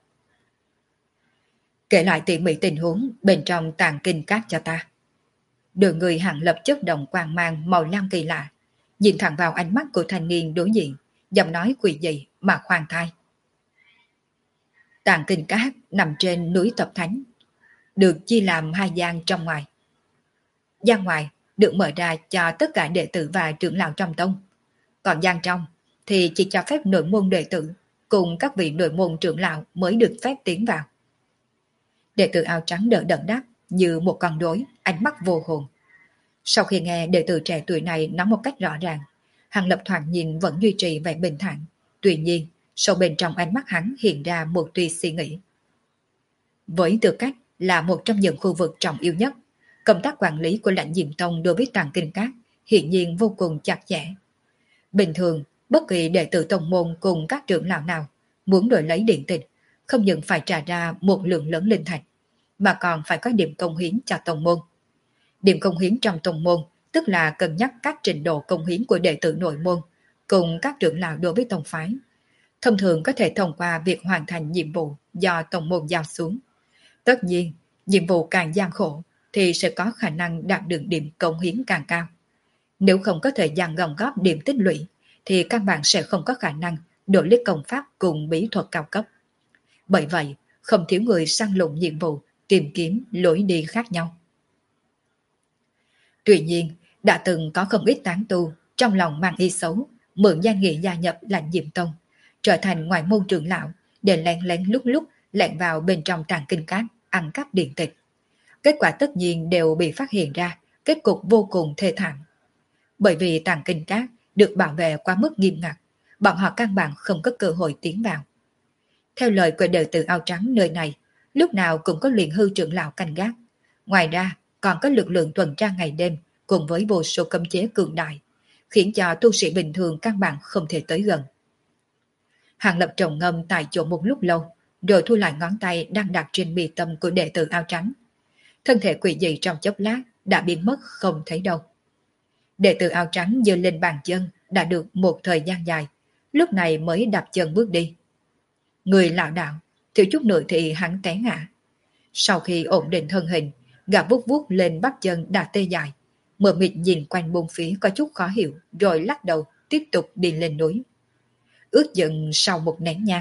Kể lại tỉ mỉ tình huống bên trong Tàng Kinh Các cho ta. Đôi người Hàng Lập chớp động quang mang màu lam kỳ lạ, nhìn thẳng vào ánh mắt của thanh niên đối diện, giọng nói quỷ dị mà khoan thai. Tàng Kinh Các nằm trên núi Tập Thánh, được chia làm 2 gian trong ngoài. Gian ngoài được mở ra cho tất cả đệ tử và trưởng lão trong tông, còn gian trong thì chỉ cho phép nội môn đệ tử cùng các vị nội môn trưởng lão mới được phép tiến vào. Đệ tử áo trắng đỡ đẫn đáp như một con rối, ánh mắt vô hồn. Sau khi nghe đệ tử trẻ tuổi này nói một cách rõ ràng, Hàng Lập thoạt nhìn vẫn duy trì vẻ bình thản. Tuy nhiên, sâu bên trong ánh mắt hắn hiện ra một tia suy nghĩ. Với tư cách là một trong những khu vực trọng yếu nhất, công tác quản lý của Lãnh Diệm Tông đối với Tàng Kinh Các hiện nhiên vô cùng chặt chẽ. Bình thường, bất kỳ đệ tử tông môn cùng các trưởng lão nào muốn đổi lấy điện tịch, không những phải trả ra một lượng lớn linh thạch, mà còn phải có điểm công hiến cho tông môn. Điểm công hiến trong tông môn tức là cân nhắc các trình độ công hiến của đệ tử nội môn cùng các trưởng lão đối với tông phái. Thông thường có thể thông qua việc hoàn thành nhiệm vụ do tông môn giao xuống. Tất nhiên, nhiệm vụ càng gian khổ thì sẽ có khả năng đạt được điểm công hiến càng cao. Nếu không có thời gian gom góp điểm tích lũy thì các bạn sẽ không có khả năng đổi lấy công pháp cùng bí thuật cao cấp. Bởi vậy, không thiếu người săn lùng nhiệm vụ, tìm kiếm lối đi khác nhau. Tuy nhiên, Đã từng có không ít tán tu trong lòng mang ý xấu, mượn danh nghĩa gia nhập Lãnh Diệm Tông, trở thành ngoại môn trưởng lão để lén lén lúc lúc lẻn vào bên trong tàng kinh cát, ăn cắp điện tịch. Kết quả tất nhiên đều bị phát hiện ra, kết cục vô cùng thê thảm. Bởi vì tàng kinh cát được bảo vệ quá mức nghiêm ngặt, bọn họ căn bản không có cơ hội tiến vào. Theo lời của đệ tử áo trắng nơi này, lúc nào cũng có luyện hư trưởng lão canh gác. Ngoài ra, còn có lực lượng tuần tra ngày đêm cùng với vô số cấm chế cường đại, khiến cho tu sĩ bình thường căn bản không thể tới gần. Hàng Lập trầm ngâm tại chỗ một lúc lâu, rồi thu lại ngón tay đang đặt trên mi tâm của đệ tử áo trắng. Thân thể quỷ dị trong chốc lát đã biến mất không thấy đâu. Đệ tử áo trắng giơ lên bàn chân đã được một thời gian dài, lúc này mới đạp chân bước đi. Người lảo đảo, thiếu chút nữa thì hắn té ngã. Sau khi ổn định thân hình, gã vuốt vuốt lên bắp chân đã tê dại, mờ mịt nhìn quanh bốn phía có chút khó hiểu, rồi lắc đầu tiếp tục đi lên núi. Ước chừng sau một nén nhang,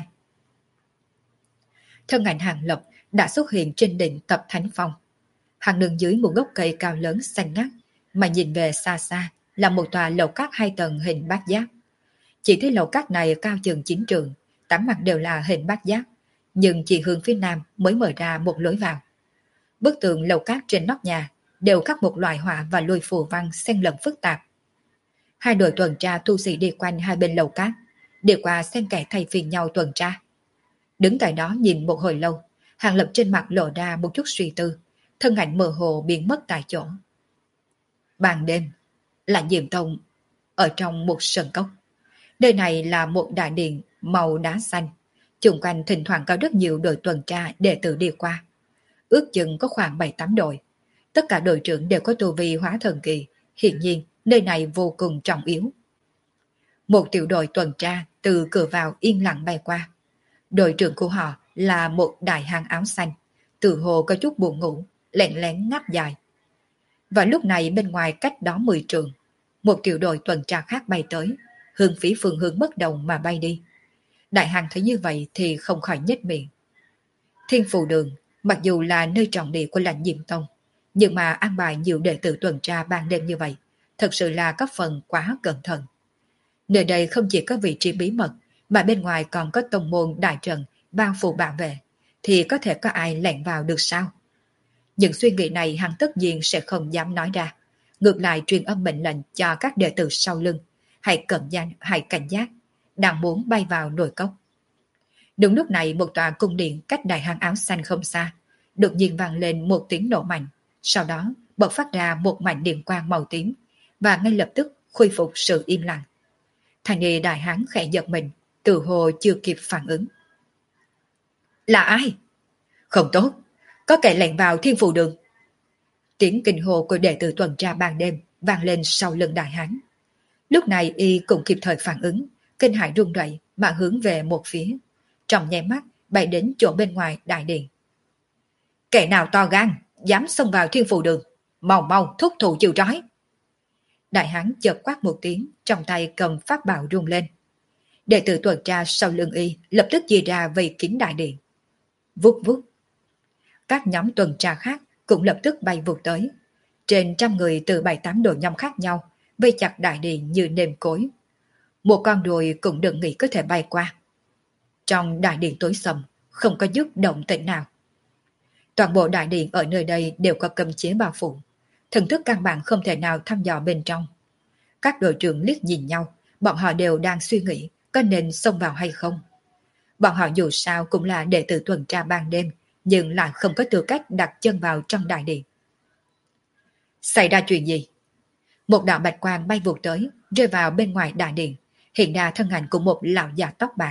thân ảnh Hàng Lập đã xuất hiện trên đỉnh Tập Thánh Phong. Hắn đứng dưới một gốc cây cao lớn xanh ngắt, mà nhìn về xa xa là một tòa lầu các 2 tầng hình bát giác. Chỉ thấy lầu các này cao chừng 9 trượng, tám mặt đều là hình bát giác, nhưng chỉ hướng phía nam mới mở ra một lối vào. Bức tường lầu các trên nóc nhà đều khắc một loại họa và lôi phù văn xen lẫn phức tạp. Hai đội tuần tra tu sĩ đi quanh hai bên lầu các, đi qua xen kẽ thay phiên nhau tuần tra. Đứng tại đó nhìn một hồi lâu, Hàng Lập trên mặt lộ ra một chút suy tư, thân ảnh mơ hồ biến mất tại chỗ. Ban đêm, Lãnh Diệm Tông ở trong một sân cốc. Nơi này là một đại điện màu đá xanh, xung quanh thỉnh thoảng có rất nhiều đội tuần tra đệ tử đi qua. Ước chừng có khoảng 7-8 đội. Tất cả đội trưởng đều có tu vi hóa thần kỳ, hiển nhiên nơi này vô cùng trọng yếu. Một tiểu đội tuần tra từ cửa vào yên lặng bay qua. Đội trưởng của họ là một đại hán áo xanh, tự hồ có chút buồn ngủ, lén lén ngáp dài. Và lúc này bên ngoài cách đó 10 trượng, một tiểu đội tuần tra khác bay tới, hướng phía phương hướng bất đồng mà bay đi. Đại hán thấy như vậy thì không khỏi nhếch miệng. Thiên Phù Đường mặc dù là nơi trọng địa của Lãnh Diệm Tông, nhưng mà an bài nhiều đệ tử tuần tra ban đêm như vậy, thật sự là có phần quá cẩn thận. Nơi đây không chỉ có vị trí bí mật, mà bên ngoài còn có tông môn đại trận bao phủ bảo vệ, thì có thể có ai lẻn vào được sao? Những suy nghĩ này hắn tất nhiên sẽ không dám nói ra, ngược lại truyền âm mệnh lệnh cho các đệ tử sau lưng, hãy cảnh giác, đang muốn bay vào nồi cốc. Đúng lúc này một tòa cung điện cách đại hán áo xanh không xa, đột nhiên vang lên một tiếng nổ mạnh, sau đó bộc phát ra một mảnh điện quang màu tím, và ngay lập tức khôi phục sự im lặng. Thành niên đại hán khẽ giật mình, tự hồ chưa kịp phản ứng. Là ai? Không tốt, có kẻ lẻn vào Thiên Phù Đường. Tiếng kinh hô của đệ tử tuần tra ban đêm vang lên sau lưng đại hán. Lúc này y cũng kịp thời phản ứng, kinh hãi run rẩy mà hướng về một phía, trong nháy mắt bay đến chỗ bên ngoài đại điện. Kẻ nào to gan, dám xông vào Thiên Phù Đường, mau mau thúc thủ chịu trói. Đại hán chợt quát một tiếng, trong tay cầm pháp bảo rung lên. Đệ tử tuần tra sau lưng y lập tức chia ra vây kín đại điện. Vút vút. Các nhóm tuần tra khác cũng lập tức bay vụt tới. Trên trăm người từ 7-8 đội nhóm khác nhau vây chặt đại điện như nêm cối. Một con ruồi cũng đừng nghĩ có thể bay qua. Trong đại điện tối sầm, không có chút động tĩnh nào. Toàn bộ đại điện ở nơi đây đều có cấm chế bao phủ, thần thức căn bản không thể nào thăm dò bên trong. Các đội trưởng liếc nhìn nhau, bọn họ đều đang suy nghĩ có nên xông vào hay không. Bọn họ dù sao cũng là đệ tử tuần tra ban đêm, nhưng lại không có tư cách đặt chân vào trong đại điện. Xảy ra chuyện gì? Một đạo bạch quang bay vụt tới, rơi vào bên ngoài đại điện, hiện ra thân ảnh của một lão già tóc bạc.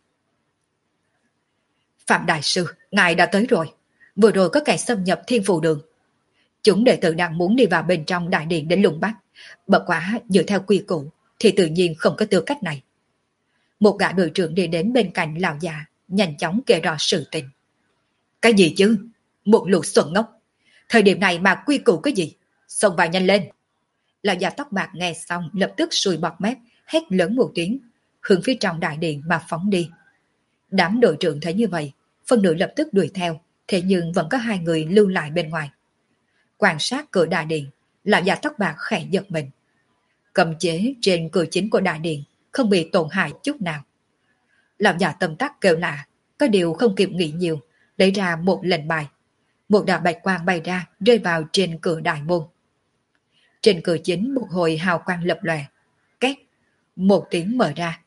Phạm Đại Sư, ngài đã tới rồi. Vừa rồi có kẻ xâm nhập Thiên Phù Đường. Chúng đệ tử đang muốn đi vào bên trong đại điện để lùng bắt. Bất quả dựa theo quy củ thì tự nhiên không có tư cách này. Một gã đội trưởng đi đến bên cạnh lão già, nhanh chóng kể rõ sự tình. Cái gì chứ? Một lũ xuẩn ngốc. Thời điểm này mà quy củ cái gì? Xông vào nhanh lên. Lão già tóc bạc nghe xong lập tức sùi bọt mép, hét lớn một tiếng, hướng phía trong đại điện mà phóng đi. Đám đội trưởng thấy như vậy, phân nửa lập tức đuổi theo, thế nhưng vẫn có 2 người lưu lại bên ngoài. Quan sát cửa đại điện, Lão già tóc bạc khẽ giật mình. Cấm chế trên cửa chính của đại điện không bị tổn hại chút nào. Lão già tâm tắc kêu lạ, có điều không kịp nghĩ nhiều, lấy ra một lệnh bài. Một đạo bạch quang bay ra, rơi vào trên cửa đại môn. Trên cửa chính một hồi hào quang lập lòe, két, một tiếng mở ra.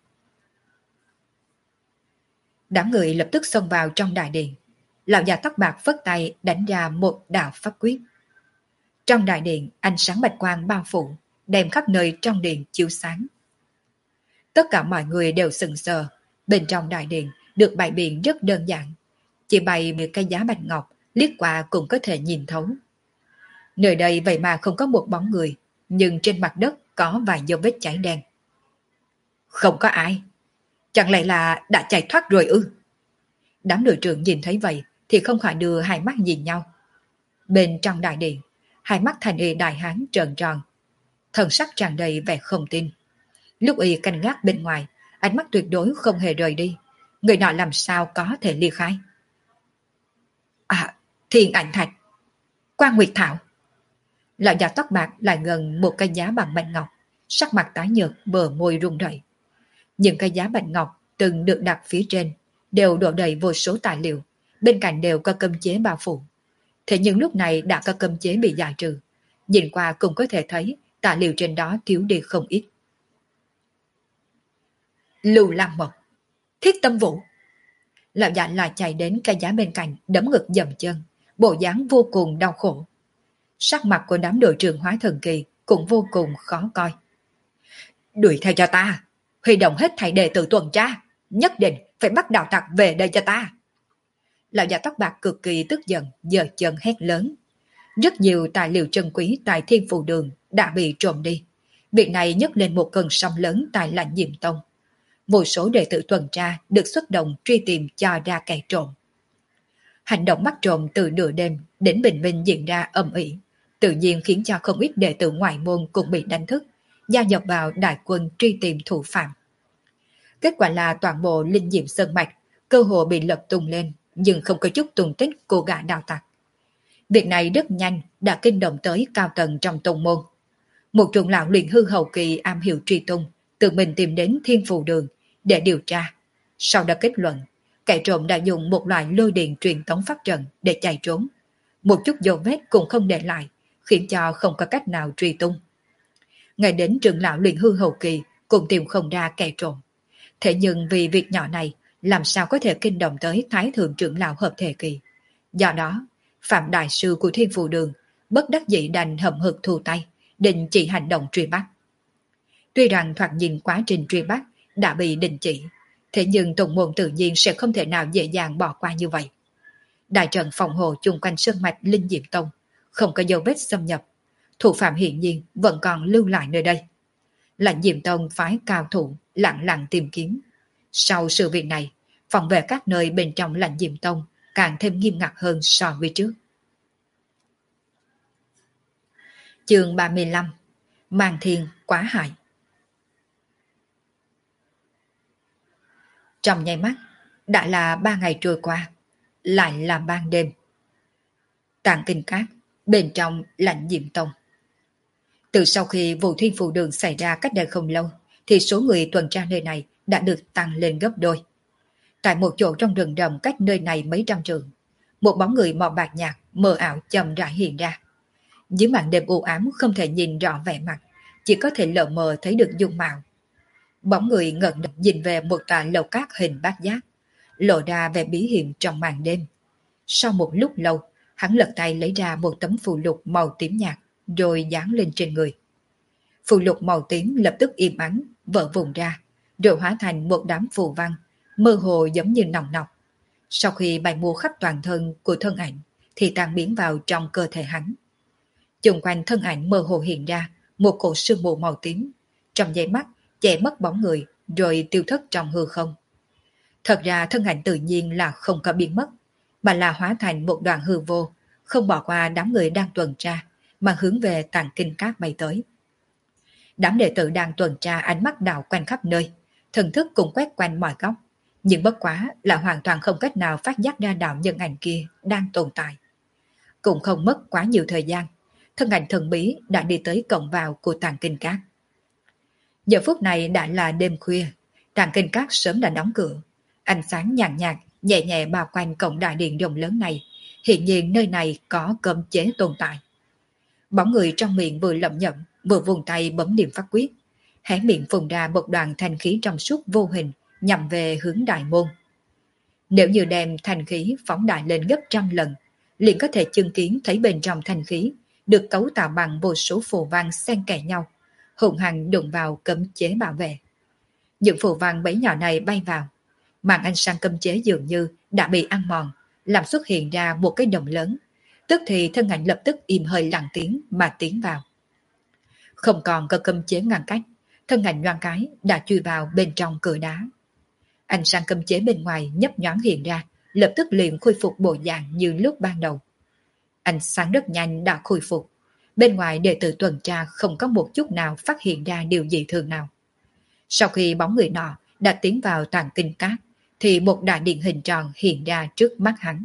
Đám người lập tức xông vào trong đại điện. Lão già tóc bạc phất tay đánh ra một đạo pháp quyết. Trong đại điện, ánh sáng bạch quang bao phủ, đem khắp nơi trong điện chiếu sáng. Tất cả mọi người đều sững sờ. Bên trong đại điện được bày biện rất đơn giản, chỉ bày một cái giá bạch ngọc, liếc qua cũng có thể nhìn thấu. Nơi đây vậy mà không có một bóng người, nhưng trên mặt đất có vài dấu vết cháy đen. Không có ai. Chẳng lẽ là đã chạy thoát rồi ư? Đám đội trưởng nhìn thấy vậy thì không khỏi đưa hai mắt nhìn nhau. Bên trong đại điện, hai mắt thành y đại hán trợn tròn, thần sắc tràn đầy vẻ không tin. Lúc y canh gác bên ngoài, ánh mắt tuyệt đối không hề rời đi. Người nọ làm sao có thể ly khai? À, Thiên Ảnh Thạch, Quan Nguyệt Thảo. Lão già tóc bạc lại gần một cái giá bằng bạch ngọc, sắc mặt tái nhợt, bờ môi run rẩy. Những cái giá bạch ngọc từng được đặt phía trên đều đổ đầy vô số tài liệu, bên cạnh đều có cấm chế bao phủ. Thế nhưng lúc này đã có cấm chế bị giải trừ, nhìn qua cũng có thể thấy tài liệu trên đó thiếu đi không ít. Lưu Lam Mộc, Thiết Tâm Vũ. Lão già lại chạy đến cái giá bên cạnh, đấm ngực dậm chân, bộ dáng vô cùng đau khổ. Sắc mặt của đám đội trưởng hóa thần kỳ cũng vô cùng khó coi. Đuổi theo cho ta, huy động hết thảy đệ tử tuần tra, nhất định phải bắt đạo tặc về đây cho ta. Lão già tóc bạc cực kỳ tức giận, giơ chân hét lớn. Rất nhiều tài liệu trân quý tại Thiên Phù Đường đã bị trộm đi. Việc này nhấc lên một cơn sóng lớn tại Lãnh Diệm Tông. Vô số đệ tử tuần tra được xuất động truy tìm cho ra kẻ trộm. Hành động bắt trộm từ nửa đêm đến bình minh diễn ra ầm ĩ, tự nhiên khiến cho không ít đệ tử ngoại môn cũng bị đánh thức, gia nhập vào đại quân truy tìm thủ phạm. Kết quả là toàn bộ linh diệm sơn mạch cơ hồ bị lật tung lên, nhưng không có chút tung tích của gã đạo tặc. Việc này rất nhanh đã kinh động tới cao tầng trong tông môn. Một trưởng lão luyện hư hậu kỳ am hiểu truy tung, tự mình tìm đến Thiên Phù Đường để điều tra. Sau đó kết luận, kẻ trộm đã dùng một loại lôi điện truyền tống pháp trận để chạy trốn. Một chút dấu vết cũng không để lại, khiến cho không có cách nào truy tung. Ngay đến trưởng lão luyện hư hậu kỳ cũng tìm không ra kẻ trộm. Thế nhưng vì việc nhỏ này, làm sao có thể kinh động tới Thái Thượng trưởng lão hợp thể kỳ. Do đó, Phạm Đại Sư của Thiên Phù Đường bất đắc dĩ đành hậm hực thu tay, định chỉ hành động truy bắt. Tuy rằng thoạt nhìn quá trình truy bắt đã bị đình chỉ, thế nhưng tông môn tự nhiên sẽ không thể nào dễ dàng bỏ qua như vậy. Đại trận phòng hộ chung quanh sơn mạch Linh Diệm Tông không có dấu vết xâm nhập, thủ phạm hiển nhiên vẫn còn lưu lại nơi đây. Lãnh Diệm Tông phái cao thủ lặng lặng tìm kiếm. Sau sự việc này, phòng vệ các nơi bên trong Lãnh Diệm Tông càng thêm nghiêm ngặt hơn so với trước. Chương 35: Mang Thiên Quá Hại. Trong nháy mắt, đã là 3 ngày trôi qua, lại là ban đêm. Tạng Kinh Các, bên trong Lãnh Diệm Tông. Từ sau khi vụ Thiên Phù Đường xảy ra cách đây không lâu, thì số người tuần tra nơi này đã được tăng lên gấp đôi. Tại một chỗ trong rừng rậm cách nơi này mấy trăm trượng, một bóng người màu bạc nhạt mờ ảo chậm rãi hiện ra. Dưới màn đêm u ám không thể nhìn rõ vẻ mặt, chỉ có thể lờ mờ thấy được dung mạo. Bóng người ngẩng đầu nhìn về một tòa lầu cát hình bát giác, lộ ra vẻ bí hiểm trong màn đêm. Sau một lúc lâu, hắn lật tay lấy ra một tấm phù lục màu tím nhạt, rồi dán lên trên người. Phù lục màu tím lập tức im ắng, vỡ vụn ra, rồi hóa thành một đám phù văn, mơ hồ giống như nòng nọc. Sau khi bay mua khắp toàn thân của thân ảnh, thì tan biến vào trong cơ thể hắn. Xung quanh thân ảnh mơ hồ hiện ra một cổ sương mù màu tím, trong giây mắt che mất bóng người, rồi tiêu thất trong hư không. Thật ra thân ảnh tự nhiên là không có biến mất, mà là hóa thành một đoàn hư vô, không bỏ qua đám người đang tuần tra, mà hướng về Tạng Kinh Các bay tới. Đám đệ tử đang tuần tra ánh mắt đảo quanh khắp nơi, thần thức cũng quét quanh mọi góc, nhưng bất quá là hoàn toàn không cách nào phát giác ra đạo nhân ảnh kia đang tồn tại. Cũng không mất quá nhiều thời gian, thân ảnh thần bí đã đi tới cổng vào của Tàng Kinh Các. Giờ phút này đã là đêm khuya, Tàng Kinh Các sớm đã đóng cửa. Ánh sáng nhàn nhạt, nhẹ nhẹ bao quanh cổng đại điện rộng lớn này. Hiện nhiên nơi này có cấm chế tồn tại. Bóng người trong miệng vừa lẩm nhẩm, vừa vùng tay bấm niệm pháp quyết. Hé miệng phun ra một đoàn thanh khí trong suốt vô hình nhằm về hướng đại môn. Nếu như đem thanh khí phóng đại lên gấp trăm lần, liền có thể chứng kiến thấy bên trong thanh khí được cấu tạo bằng vô số phù văn xen kẽ nhau, hùng hằng đụng vào cấm chế bảo vệ. Những phù văn bấy nhỏ này bay vào, màn ánh sáng cấm chế dường như đã bị ăn mòn, làm xuất hiện ra một cái đồng lớn. Tức thì thân ảnh lập tức im hơi lặng tiếng mà tiến vào. Không còn có cấm chế ngăn cách, thân ảnh loan cái đã chui vào bên trong cửa đá. Ánh sáng cấm chế bên ngoài nhấp nhoáng hiện ra, lập tức liền khôi phục bộ dạng như lúc ban đầu. Ánh sáng rất nhanh đã khôi phục. Bên ngoài đệ tử tuần tra không có một chút nào phát hiện ra điều gì thường nào. Sau khi bóng người nọ đã tiến vào Tàng Kinh Các, thì một đại điện hình tròn hiện ra trước mắt hắn.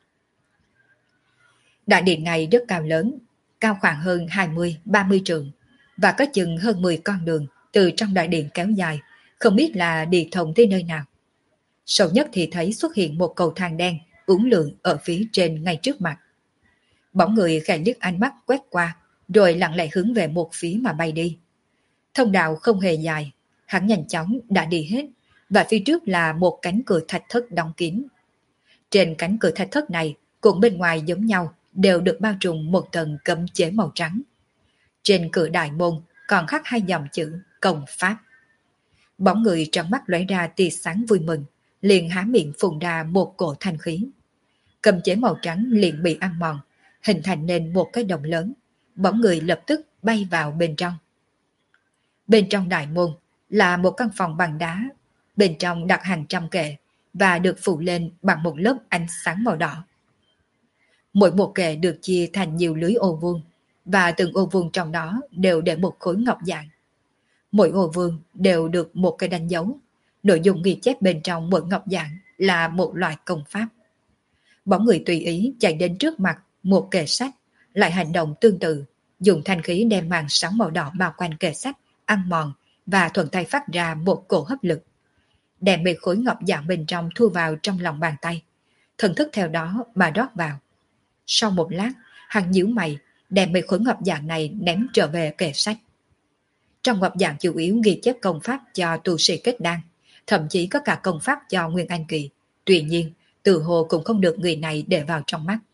Đại điện này rất cao lớn, cao khoảng hơn 20-30 trượng, và có chừng hơn 10 con đường từ trong đại điện kéo dài, không biết là đi thông tới nơi nào. Sâu nhất thì thấy xuất hiện một cầu thang đen uốn lượn ở phía trên ngay trước mặt. Bóng người khẽ liếc ánh mắt quét qua, rồi lặng lẽ hướng về một phía mà bay đi. Thông đạo không hề dài, hắn nhanh chóng đã đi hết, và phía trước là một cánh cửa thạch thất đóng kín. Trên cánh cửa thạch thất này, cùng bên ngoài giống nhau, đều được bao trùm một tầng cấm chế màu trắng. Trên cửa đại môn còn khắc hai dòng chữ Công Pháp. Bóng người trong mắt lóe ra tia sáng vui mừng, liền há miệng phun ra một cổ thanh khí. Cấm chế màu trắng liền bị ăn mòn, hình thành nên một cái đồng lớn. Bóng người lập tức bay vào bên trong. Bên trong đại môn là một căn phòng bằng đá, bên trong đặt hàng trăm kệ và được phủ lên bằng một lớp ánh sáng màu đỏ. Mỗi một kệ được chia thành nhiều lưới ô vuông, và từng ô vuông trong đó đều để một khối ngọc dạng. Mỗi ô vuông đều được một cái đánh dấu, nội dung ghi chép bên trong mỗi ngọc dạng là một loại công pháp. Bóng người tùy ý chạy đến trước mặt một kệ sách, lại hành động tương tự, dùng thanh khí đem màn sáng màu đỏ bao quanh kệ sách, ăn mòn và thuận tay phát ra một cổ hấp lực. Đem bề khối ngọc dạng bên trong thu vào trong lòng bàn tay, thần thức theo đó mà rót vào. Sau một lát, hắn nhíu mày, đem bề khối ngọc dạng này ném trở về kệ sách. Trong ngọc dạng chủ yếu ghi chép công pháp cho tu sĩ kết đan, thậm chí có cả công pháp cho Nguyên Anh kỳ. Tuy nhiên, từ hồ cũng không được người này để vào trong mắt.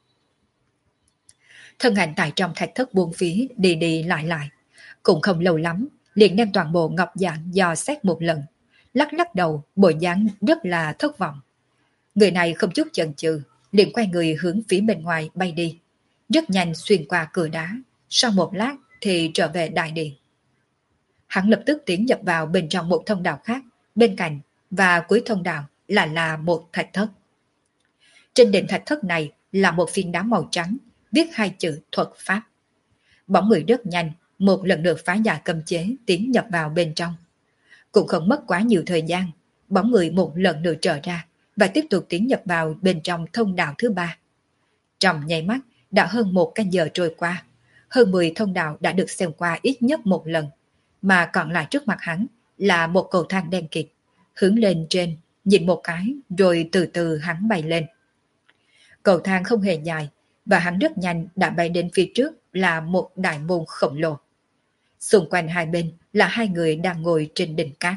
Thân hành tại trong thạch thất buông phía đi đi lại lại, cũng không lâu lắm, liền đem toàn bộ ngọc dạng dò xét một lần, lắc lắc đầu, bộ dáng rất là thất vọng. Người này không chút chần chừ, liền quay người hướng phía bên ngoài bay đi, rất nhanh xuyên qua cửa đá, sau một lát thì trở về đại điện. Hắn lập tức tiến nhập vào bên trong một thông đạo khác, bên cạnh và cuối thông đạo là một thạch thất. Trên đỉnh thạch thất này là một phiến đá màu trắng, viết hai chữ thuật pháp. Bóng người rất nhanh, một lần được phá giải cấm chế tiến nhập vào bên trong. Cũng không mất quá nhiều thời gian, bóng người một lần nữa trở ra và tiếp tục tiến nhập vào bên trong thông đạo thứ ba. Trong nháy mắt, đã hơn một canh giờ trôi qua, hơn 10 thông đạo đã được xem qua ít nhất một lần, mà còn lại trước mặt hắn là một cầu thang đen kịt, hướng lên trên, nhìn một cái rồi từ từ hắn bay lên. Cầu thang không hề dài, và hắn rất nhanh đã bay đến phía trước là một đại môn khổng lồ. Xung quanh hai bên là hai người đang ngồi trên đỉnh cát.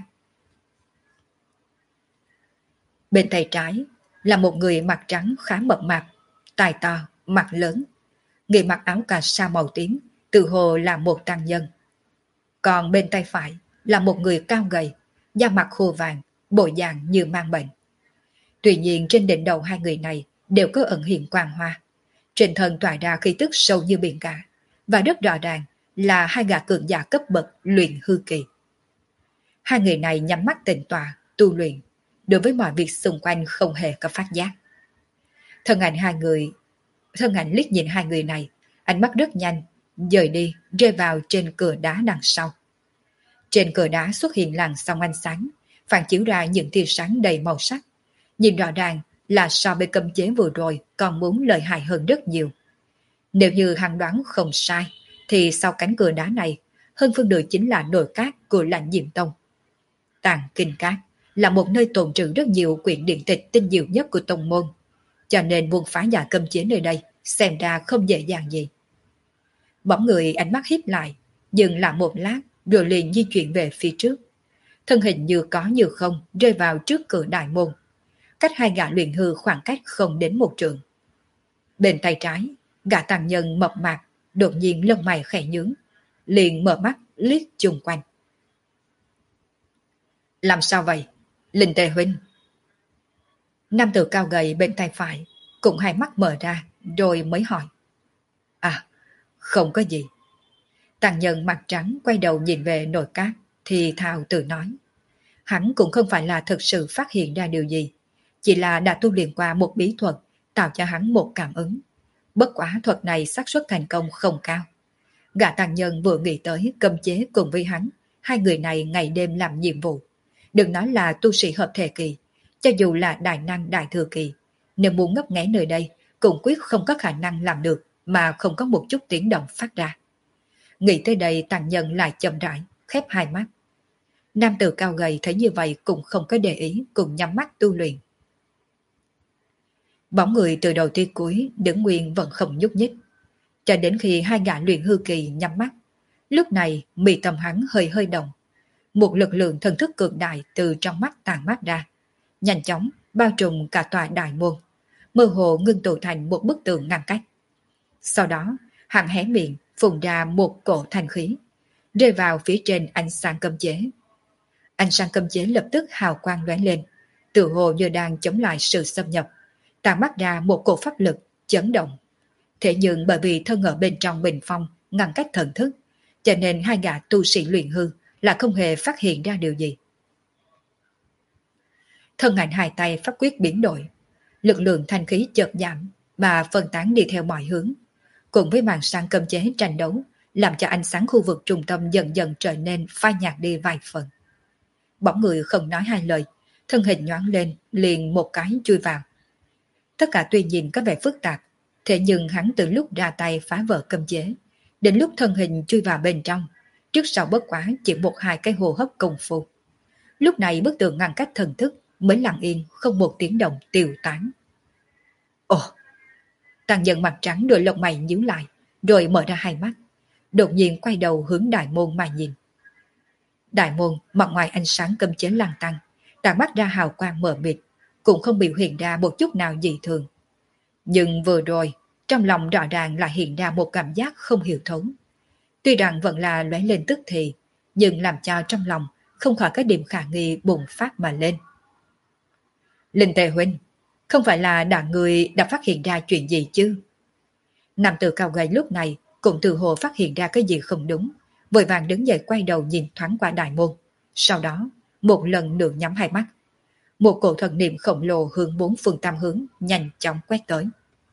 Bên tay trái là một người mặt trắng khá mập mạp, tai to, mặt lớn. Người mặc áo cà sa màu tím, tự hồ là một tăng nhân. Còn bên tay phải là một người cao gầy, da mặt khô vàng, bộ dạng như mang bệnh. Tuy nhiên trên đỉnh đầu hai người này đều có ẩn hiện quang hoa. Trên thân tỏa ra khí tức sâu như biển cả, và rất rõ ràng là hai gã cường giả cấp bậc luyện hư kỳ. Hai người này nhắm mắt tĩnh tọa, tu luyện, đối với mọi việc xung quanh không hề có phát giác. Thân ảnh liếc nhìn hai người này, ánh mắt rất nhanh, dời đi, rơi vào trên cửa đá đằng sau. Trên cửa đá xuất hiện làn sóng ánh sáng, phản chiếu ra những tia sáng đầy màu sắc. Nhìn rõ ràng là so với cấm chế vừa rồi còn muốn lợi hại hơn rất nhiều. Nếu như hắn đoán không sai, thì sau cánh cửa đá này, hơn phân nửa chính là nội các của Lãnh Diệm Tông. Tàng Kinh Các là một nơi tồn trữ rất nhiều quyển điện tịch tinh diệu nhất của tông môn, cho nên buông phá giả cấm chế nơi đây xem ra không dễ dàng gì. Bóng người ánh mắt híp lại, dừng lại một lát rồi liền di chuyển về phía trước. Thân hình như có như không rơi vào trước cửa đại môn, cách hai gã luyện hư khoảng cách không đến một trượng. Bên tay trái, gã tàng nhân mập mạp đột nhiên lông mày khẽ nhướng, liền mở mắt liếc chung quanh. Làm sao vậy? Linh Tề huynh. Nam tử cao gầy bên tay phải cũng hai mắt mở ra rồi mới hỏi. À, không có gì. Tàng nhân mặt trắng quay đầu nhìn về nội các thì thào tự nói. Hắn cũng không phải là thực sự phát hiện ra điều gì, chỉ là đã tu luyện qua một bí thuật tạo cho hắn một cảm ứng. Bất quá thuật này xác suất thành công không cao. Gã tàng nhân vừa nghĩ tới cấm chế cùng với hắn, hai người này ngày đêm làm nhiệm vụ. Đừng nói là tu sĩ hợp thể kỳ, cho dù là đại năng đại thừa kỳ, nếu muốn ngấp nghé nơi đây cũng quyết không có khả năng làm được mà không có một chút tiếng động phát ra. Nghĩ tới đây tàng nhân lại chậm rãi, khép hai mắt. Nam tử cao gầy thấy như vậy cũng không có để ý, cùng nhắm mắt tu luyện. Bóng người từ đầu tới cuối đứng nguyên vẫn không nhúc nhích, cho đến khi hai gã luyện hư kỳ nhắm mắt. Lúc này mi tâm hắn hơi hơi động, một lực lượng thần thức cực đại từ trong mắt tàn mát ra, nhanh chóng bao trùm cả tòa đại môn, mơ hồ ngưng tụ thành một bức tường ngăn cách. Sau đó hắn hé miệng phun ra một cổ thanh khí, rơi vào phía trên ánh sáng cấm chế. Ánh sáng cấm chế lập tức hào quang lóe lên, tựa hồ như đang chống lại sự xâm nhập, tàn mắt ra một cổ pháp lực chấn động. Thế nhưng bởi vì thân ở bên trong bình phong ngăn cách thần thức, cho nên hai gã tu sĩ luyện hư là không hề phát hiện ra điều gì. Thân ảnh hai tay pháp quyết biến đổi, lực lượng thanh khí chợt giảm mà phân tán đi theo mọi hướng, cùng với màn sáng cấm chế tranh đấu, làm cho ánh sáng khu vực trung tâm dần dần trở nên phai nhạt đi vài phần. Bóng người không nói hai lời, thân hình nhoáng lên liền một cái chui vào. Tất cả tuy nhìn có vẻ phức tạp, thế nhưng hắn từ lúc ra tay phá vỡ cấm chế, đến lúc thân hình chui vào bên trong, trước sau bất quá chỉ một hai cái hô hấp công phu. Lúc này bức tường ngăn cách thần thức mới lặng yên không một tiếng động tiêu tán. Ồ! Tàng nhân mặt trắng đôi lông mày nhíu lại, rồi mở ra hai mắt, đột nhiên quay đầu hướng đại môn mà nhìn. Đại môn mặt ngoài ánh sáng cấm chế lăn tăng, tàn mắt ra hào quang mờ mịt, cũng không biểu hiện ra một chút nào dị thường. Nhưng vừa rồi, trong lòng rõ ràng lại hiện ra một cảm giác không hiểu thấu. Tuy rằng vẫn là lóe lên tức thì, nhưng làm cho trong lòng không khỏi cái điểm khả nghi bùng phát mà lên. Linh Tề huynh, không phải là đàn người đã phát hiện ra chuyện gì chứ? Nam tử cao gầy lúc này cũng tự hồ phát hiện ra cái gì không đúng, vội vàng đứng dậy quay đầu nhìn thoáng qua đại môn. Sau đó, một lần nữa nhắm hai mắt. Một cổ thần niệm khổng lồ hướng bốn phương tam hướng nhanh chóng quét tới.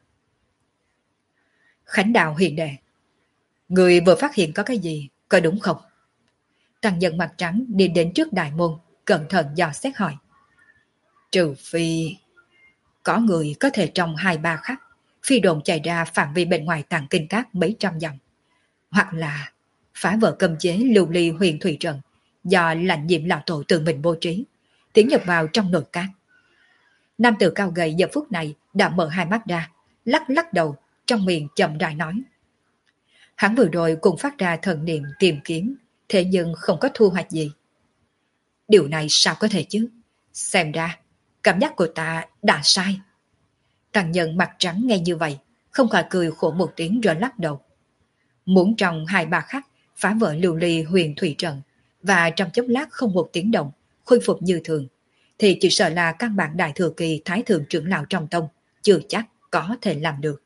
Khánh đạo hiền đệ, người vừa phát hiện có cái gì, có đúng không? Tăng nhân mặt trắng đi đến trước đại môn, cẩn thận dò xét hỏi. Trừ phi có người có thể trong 2-3 khắc phi độn chạy ra phạm vi bên ngoài Tàng Kinh Các mấy trăm dặm, hoặc là phá vỡ cấm chế lưu ly huyền thủy trận do Lãnh Diệm lão tổ tự mình bố trí, tiến nhập vào trong nội các. Nam tử cao gầy giờ phút này đã mở hai mắt ra, lắc lắc đầu, trong miệng chậm rãi nói. Hắn vừa rồi cũng phát ra thần niệm tìm kiếm, thế nhưng không có thu hoạch gì. Điều này sao có thể chứ? Xem ra, cảm giác của ta đã sai. Tăng nhân mặt trắng nghe như vậy, không khỏi cười khổ một tiếng rồi lắc đầu. Muốn trong 2-3 khắc phá vỡ lưu ly huyền thủy trận và trong chốc lát không một tiếng động khôi phục như thường, thì chỉ sợ là căn bản đại thừa kỳ thái thượng trưởng lão trong tông chưa chắc có thể làm được.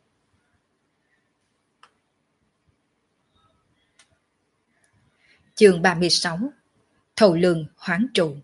Chương 36. Thầu lương hoán trụ.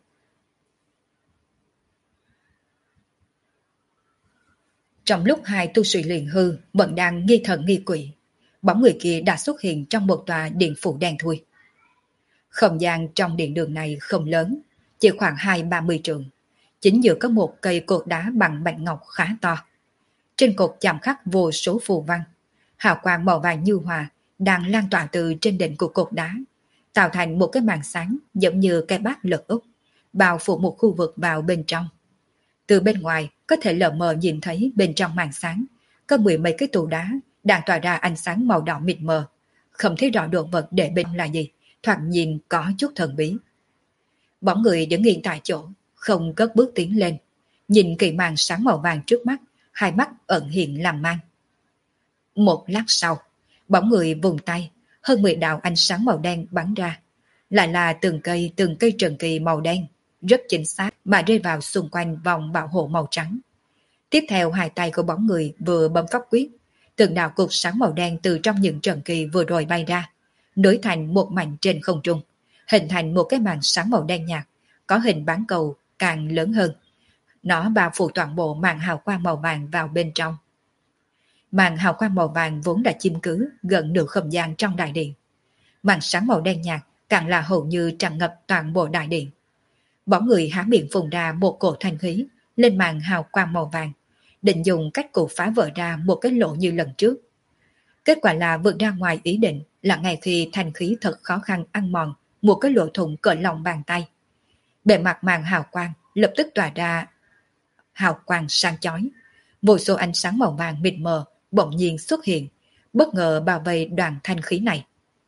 Trong lúc hai tu sĩ luyện hư vẫn đang nghi thần nghi quỷ, bóng người kia đã xuất hiện trong một tòa điện phủ đen thui. Không gian trong điện đường này không lớn, chỉ khoảng 20-30 trượng. Chính giữa có một cây cột đá bằng bạch ngọc khá to. Trên cột chạm khắc vô số phù văn, hào quang màu vàng như hòa đang lan tỏa từ trên đỉnh của cột đá, tạo thành một cái màn sáng giống như cái bát lật úp, bao phủ một khu vực vào bên trong. Từ bên ngoài có thể lờ mờ nhìn thấy bên trong màn sáng có mười mấy cái tủ đá đang tỏa ra ánh sáng màu đỏ mịt mờ, không thấy rõ đồ vật để bên là gì, thoạt nhìn có chút thần bí. Bóng người đứng yên tại chỗ, không cất bước tiến lên, nhìn kỳ màn sáng màu vàng trước mắt, hai mắt ẩn hiện làm mang. Một lát sau, bóng người vùng tay, hơn 10 đạo ánh sáng màu đen bắn ra, lại là từng cây trần kỳ màu đen, rất chính xác mà rơi vào xung quanh vòng bảo hộ màu trắng. Tiếp theo hai tay của bóng người vừa bấm pháp quyết, từng đạo cột sáng màu đen từ trong những trần kỳ vừa rồi bay ra, nối thành một mảnh trên không trung, hình thành một cái màn sáng màu đen nhạt, có hình bán cầu càng lớn hơn. Nó bao phủ toàn bộ màn hào quang màu vàng vào bên trong. Màn hào quang màu vàng vốn đã chiếm cứ gần nửa không gian trong đại điện. Màn sáng màu đen nhạt càng là hầu như tràn ngập toàn bộ đại điện. Bóng người há miệng phun ra một cổ thanh khí lên màn hào quang màu vàng, định dùng cách cụ phá vỡ ra một cái lỗ như lần trước. Kết quả là vượt ra ngoài ý định, là ngay khi thanh khí thật khó khăn ăn mòn một cái lỗ thủng cỡ lòng bàn tay. Bề mặt màn hào quang lập tức tỏa ra hào quang sáng chói, vô số ánh sáng màu vàng mịt mờ bỗng nhiên xuất hiện, bất ngờ bao vây đoàn thanh khí này.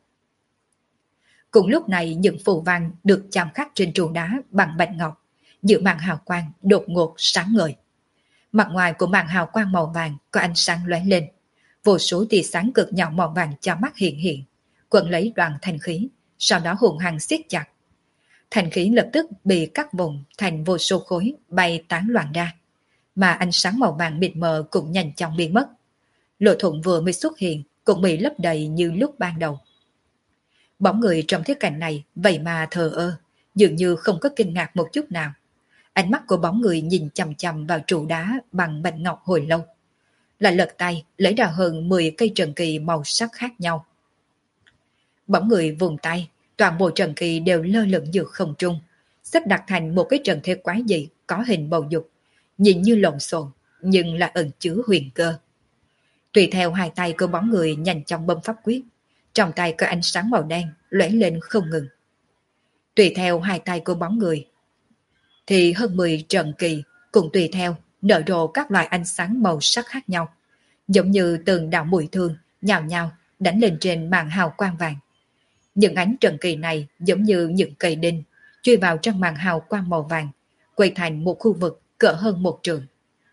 Cùng lúc này những phù văn được chạm khắc trên trụ đá bằng bạch ngọc, giữa màn hào quang đột ngột sáng ngời. Mặt ngoài của màn hào quang màu vàng có ánh sáng lóe lên, vô số tia sáng cực nhỏ màu vàng cho mắt hiện, quấn lấy đoàn thanh khí, sau đó hùng hăng siết chặt. Thanh khí lập tức bị cắt vùng thành vô số khối bay tán loạn ra, mà ánh sáng màu vàng mịt mờ cũng nhanh chóng biến mất. Lỗ thủng vừa mới xuất hiện cũng bị lấp đầy như lúc ban đầu. Bóng người trong thế cảnh này vậy mà thờ ơ, dường như không có kinh ngạc một chút nào. Ánh mắt của bóng người nhìn chằm chằm vào trụ đá bằng bạch ngọc hồi lâu, lại lật tay lấy ra hơn 10 cây trần kỳ màu sắc khác nhau. Bóng người vùng tay, toàn bộ trần kỳ đều lơ lửng giữa không trung, xếp đặt thành một cái trần thế quái dị có hình bầu dục, nhìn như lộn xộn nhưng là ẩn chứa huyền cơ. Tùy theo hai tay của bóng người nhanh chóng bấm pháp quyết, trong tay có ánh sáng màu đen lóe lên không ngừng. Tùy theo hai tay của bóng người thì hơn 10 trần kỳ cũng tùy theo nở rộ các loại ánh sáng màu sắc khác nhau, giống như từng đạo mũi thương nhào nhào đánh lên trên màn hào quang vàng. Những ánh trần kỳ này giống như những cây đinh chui vào trong màn hào quang màu vàng, quay thành một khu vực cỡ hơn 1 trượng.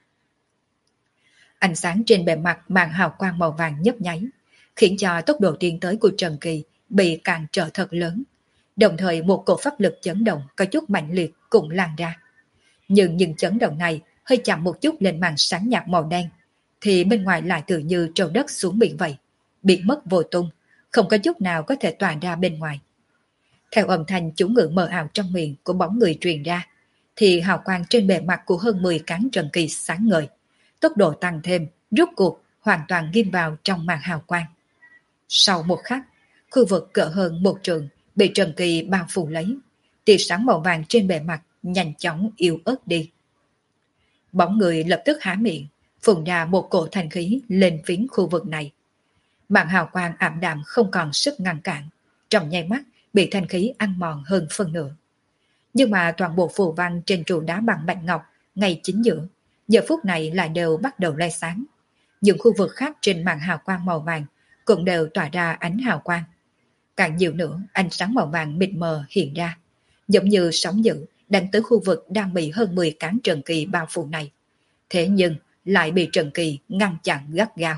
Ánh sáng trên bề mặt màn hào quang màu vàng nhấp nháy, khiến cho tốc độ tiến tới của trần kỳ bị cản trở thật lớn. Đồng thời một cổ pháp lực chấn động có chút mạnh liệt cũng lan ra. Nhưng những chấn động này hơi chạm một chút lên màn sáng nhạt màu đen, thì bên ngoài lại tự như trâu đất xuống biển vậy, biến mất vô tung, không có chút nào có thể tỏa ra bên ngoài. Theo âm thanh chú ngữ mờ ảo trong miệng của bóng người truyền ra, thì hào quang trên bề mặt của hơn 10 cán trần kỳ sáng ngời, tốc độ tăng thêm, rút cuộc hoàn toàn ghim vào trong màn hào quang. Sau một khắc, khu vực cỡ hơn 1 trượng bị trần kỳ bao phủ lấy, tia sáng màu vàng trên bề mặt nhanh chóng yếu ớt đi. Bóng người lập tức há miệng, phun ra một cổ thanh khí lên phiến khu vực này. Màn hào quang ảm đạm không còn sức ngăn cản, trong nháy mắt bị thanh khí ăn mòn hơn phân nửa. Nhưng mà toàn bộ phù văn trên trụ đá bằng bạch ngọc ngay chính giữa, giờ phút này lại đều bắt đầu lóe sáng. Những khu vực khác trên màn hào quang màu vàng cũng đều tỏa ra ánh hào quang. Càng nhiều nữa, ánh sáng màu vàng mịt mờ hiện ra, giống như sóng dữ đánh tới khu vực đang bị hơn 10 cán trần kỳ bao phủ này. Thế nhưng lại bị trần kỳ ngăn chặn gắt gao.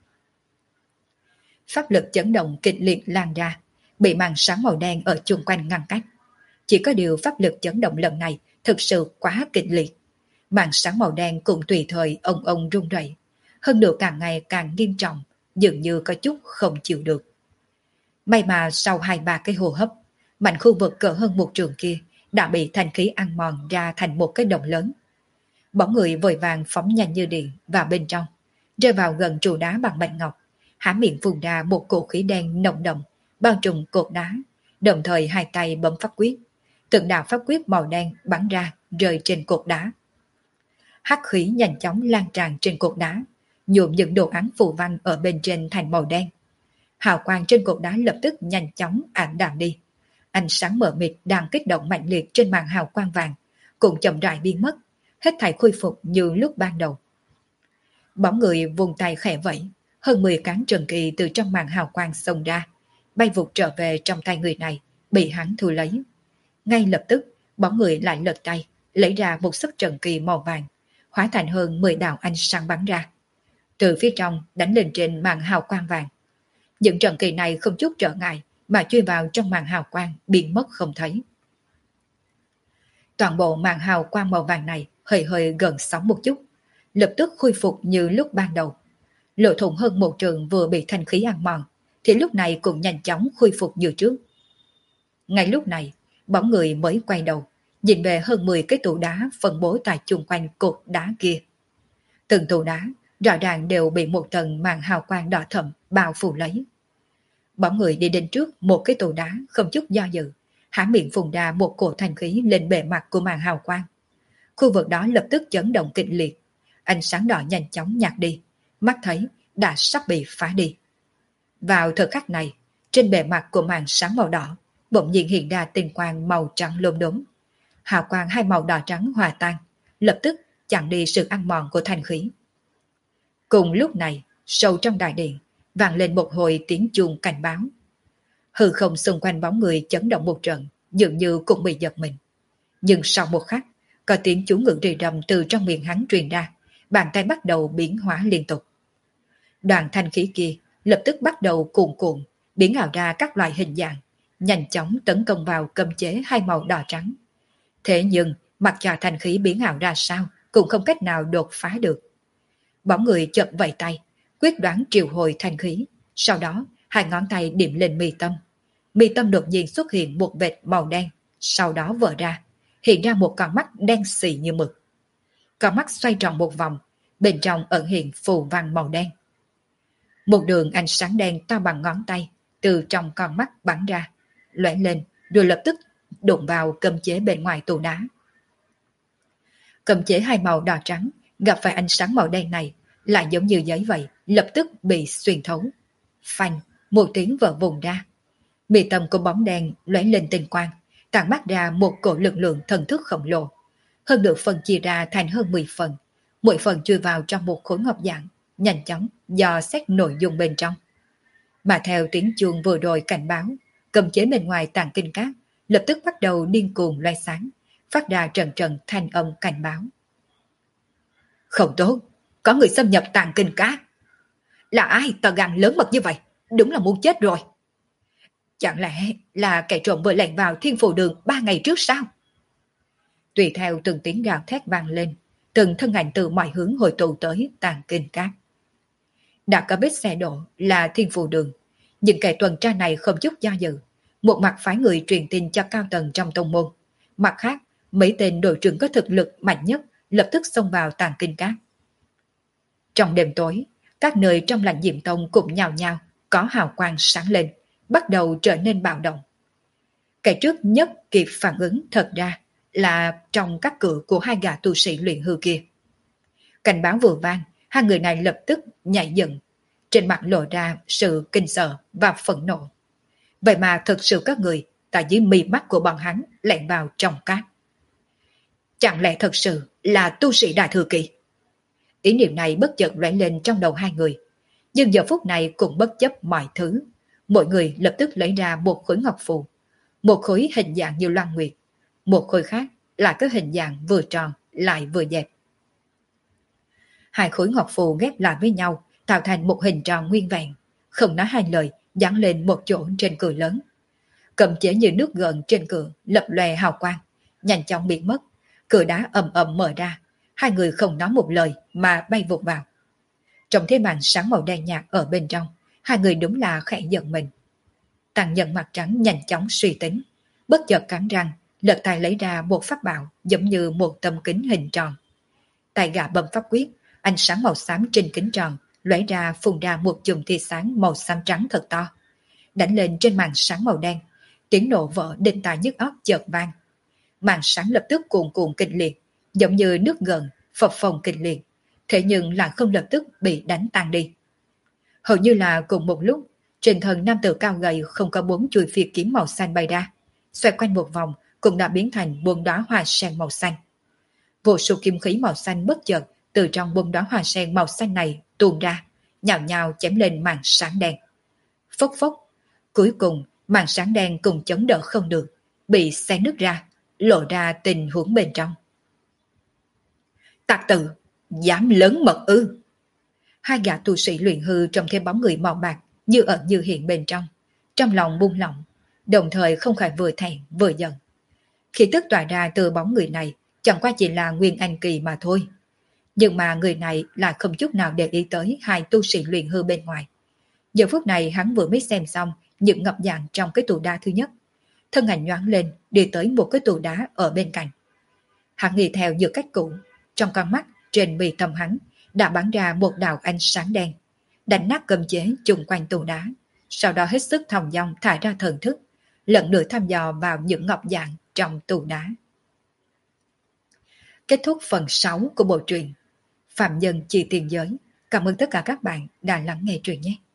Pháp lực chấn động kịch liệt lan ra, bị màn sáng màu đen ở chung quanh ngăn cách. Chỉ có điều pháp lực chấn động lần này thực sự quá kịch liệt. Màn sáng màu đen cũng tùy thời ông rung rẩy, hơn nữa càng ngày càng nghiêm trọng, dường như có chút không chịu được. May mà sau 2-3 cái hô hấp, mảnh khu vực cỡ hơn 1 trượng kia đã bị thanh khí ăn mòn ra thành một cái động lớn. Bóng người vội vàng phóng nhanh như điện vào bên trong, rơi vào gần trụ đá bằng bạch ngọc, há miệng phun ra một cổ khí đen nồng đậm bao trùm cột đá, đồng thời hai tay bấm pháp quyết. Từng đạo pháp quyết màu đen bắn ra rơi trên cột đá. Hắc khí nhanh chóng lan tràn trên cột đá, nhuộm những đồ án phù văn ở bên trên thành màu đen. hào quang trên cột đá lập tức nhanh chóng ảm đạm đi. Ánh sáng mờ mịt đang kích động mạnh liệt trên màn hào quang vàng cũng chậm rãi biến mất, hết thảy khôi phục như lúc ban đầu. Bóng người vùng tay khẽ vẫy, hơn 10 cán trần kỳ từ trong màn hào quang xông ra, bay vụt trở về trong tay người này, bị hắn thu lấy. Ngay lập tức, bóng người lại lật tay, lấy ra một sấp trần kỳ màu vàng, hóa thành hơn 10 đạo ánh sáng bắn ra. Từ phía trong đánh lên trên màn hào quang vàng. Những trần kỳ này không chút trở ngại mà chui vào trong màn hào quang, biến mất không thấy. Toàn bộ màn hào quang màu vàng này hơi hơi gần sóng một chút, lập tức khôi phục như lúc ban đầu. Lỗ thủng hơn một trường vừa bị thanh khí ăn mòn, thì lúc này cũng nhanh chóng khôi phục như trước. Ngay lúc này, bóng người mới quay đầu, nhìn về hơn 10 cái tủ đá phân bố tại chung quanh cột đá kia. Từng tủ đá rõ ràng đều bị một tầng màn hào quang đỏ thẫm bao phủ lấy. Bóng người đi đến trước một cái tủ đá không chút do dự, há miệng phun ra một cổ thanh khí lên bề mặt của màn hào quang. Khu vực đó lập tức chấn động kịch liệt, ánh sáng đỏ nhanh chóng nhạt đi, mắt thấy đã sắp bị phá đi. Vào thời khắc này, trên bề mặt của màn sáng màu đỏ bỗng nhiên hiện ra tinh quang màu trắng lốm đốm. Hào quang hai màu đỏ trắng hòa tan, lập tức chặn đi sự ăn mòn của thanh khí. Cùng lúc này, sâu trong đại điện vang lên một hồi tiếng chuông cảnh báo. Hư không xung quanh bóng người chấn động một trận, dường như cũng bị giật mình. Nhưng sau một khắc, có tiếng chú ngữ rì rầm từ trong miệng hắn truyền ra, bàn tay bắt đầu biến hóa liên tục. Đoàn thanh khí kia lập tức bắt đầu cuồn cuộn, biến ảo ra các loại hình dạng, nhanh chóng tấn công vào cấm chế hai màu đỏ trắng. Thế nhưng, mặc cho thanh khí biến ảo ra sao, cũng không cách nào đột phá được. Bóng người chợt vẫy tay, quyết đoán triệu hồi thanh khí, sau đó hai ngón tay điểm lên mi tâm. Mi tâm đột nhiên xuất hiện một vệt màu đen, sau đó vỡ ra, hiện ra một con mắt đen xì như mực. Con mắt xoay tròn một vòng, bên trong ẩn hiện phù văn màu đen. Một đường ánh sáng đen to bằng ngón tay từ trong con mắt bắn ra, lóe lên rồi lập tức đụng vào cấm chế bên ngoài tủ đá. Cấm chế hai màu đỏ trắng gặp phải ánh sáng màu đen này lại giống như giấy vậy, lập tức bị xuyên thấu. Phanh, một tiếng vỡ vụn ra. Mi tâm của bóng đen lóe lên tinh quang, tản mắt ra một cổ lực lượng thần thức khổng lồ. Hơn được phần chia ra thành hơn 10 phần, mỗi phần chui vào trong một khối ngọc dạng, nhanh chóng dò xét nội dung bên trong. Mà theo tiếng chuông vừa rồi cảnh báo, cấm chế bên ngoài tàng kinh cát lập tức bắt đầu điên cuồng loay sáng, phát ra trận trận thanh âm cảnh báo. Không tốt, có người xâm nhập tàng kinh cát. Là ai tà gan lớn mật như vậy? Đúng là muốn chết rồi. Chẳng lẽ là kẻ trộm vừa lẻn vào Thiên Phù Đường 3 ngày trước sao? Tùy theo từng tiếng gào thét vang lên, từng thân ảnh từ mọi hướng hội tụ tới tàng kinh cát. Đã có vết xe đổ là Thiên Phù Đường, những kẻ tuần tra này không chút do dự, một mặt phái người truyền tin cho cao tầng trong tông môn, mặt khác mấy tên đội trưởng có thực lực mạnh nhất lập tức xông vào tàng kinh cát. Trong đêm tối, các nơi trong Lãnh Diệm Tông cũng nhào nhào có hào quang sáng lên, bắt đầu trở nên bạo động. Cái trước nhất kịp phản ứng thật ra là trong các cửa của hai gã tu sĩ luyện hư kia. Cảnh báo vừa vang, hai người này lập tức nhảy dựng, trên mặt lộ ra sự kinh sợ và phẫn nộ. Vậy mà thực sự các người tại dưới mí mắt của bọn hắn lẻn vào trong cát. Chẳng lẽ thật sự là tu sĩ đại thừa kỳ? Ý niệm này bất chợt lóe lên trong đầu hai người, nhưng giờ phút này cũng bất chấp mọi thứ. Mỗi người lập tức lấy ra một khối ngọc phù, một khối hình dạng như loan nguyệt, một khối khác là có hình dạng vừa tròn lại vừa dẹp. Hai khối ngọc phù ghép lại với nhau tạo thành một hình tròn nguyên vẹn, không nói hai lời dán lên một chỗ trên cửa lớn. Cầm chế như nước gợn trên cửa lập lòe hào quang, nhanh chóng biến mất. Cửa đá ầm ầm mở ra, hai người không nói một lời mà bay vụt vào. Trong thế màn sáng màu đen nhạt ở bên trong, hai người đúng là khẽ giận mình. Tàng Nhân mặt trắng nhanh chóng suy tính, bất chợt cắn răng, lật tay lấy ra một pháp bảo giống như một tấm kính hình tròn. Tay gã bấm pháp quyết, ánh sáng màu xám trên kính tròn lóe ra phun ra một chùm tia sáng màu xám trắng thật to, đánh lên trên màn sáng màu đen. Tiếng nổ vỡ đinh tai nhức óc chợt vang. Màn sáng lập tức cuồn cuộn kịch liệt, giống như nước gợn phập phồng kịch liệt, thế nhưng lại không lập tức bị đánh tan đi. Hầu như là cùng một lúc, Trên thân nam tử cao gầy không có 4 chuôi phi kiếm màu xanh bay ra, xoay quanh một vòng cũng đã biến thành 4 đóa hoa sen màu xanh. Vô số kim khí màu xanh bất chợt từ trong 4 đóa hoa sen màu xanh này tuôn ra, nhào nhào chém lên màn sáng đen. Phốc phốc, cuối cùng màn sáng đen cùng chống đỡ không được, bị xé nứt ra, lộ ra tình huống bên trong. Tạc tử, dám lớn mật ư? Hai gã tu sĩ luyện hư trông thấy bóng người màu bạc như ẩn như hiện bên trong lòng buông lỏng, đồng thời không khỏi vừa thẹn vừa giận. Khí tức tỏa ra từ bóng người này chẳng qua chỉ là Nguyên Anh kỳ mà thôi. Nhưng mà người này lại không chút nào để ý tới hai tu sĩ luyện hư bên ngoài. Giờ phút này hắn vừa mới xem xong những ngọc dạng trong cái tủ đá thứ nhất. Thân ảnh nhoáng lên đi tới một cái tủ đá ở bên cạnh. Hắn nghĩ theo như cách cũ, trong con mắt trên bì tâm hắn đã bắn ra một đạo ánh sáng đen, đánh nát cấm chế chung quanh tủ đá, sau đó hết sức thong dong thải ra thần thức, lần nữa thăm dò vào những ngọc dạng trong tủ đá. Kết thúc phần 6 của bộ truyện Phạm Nhân Chi Tiền Giới. Cảm ơn tất cả các bạn đã lắng nghe truyện nhé.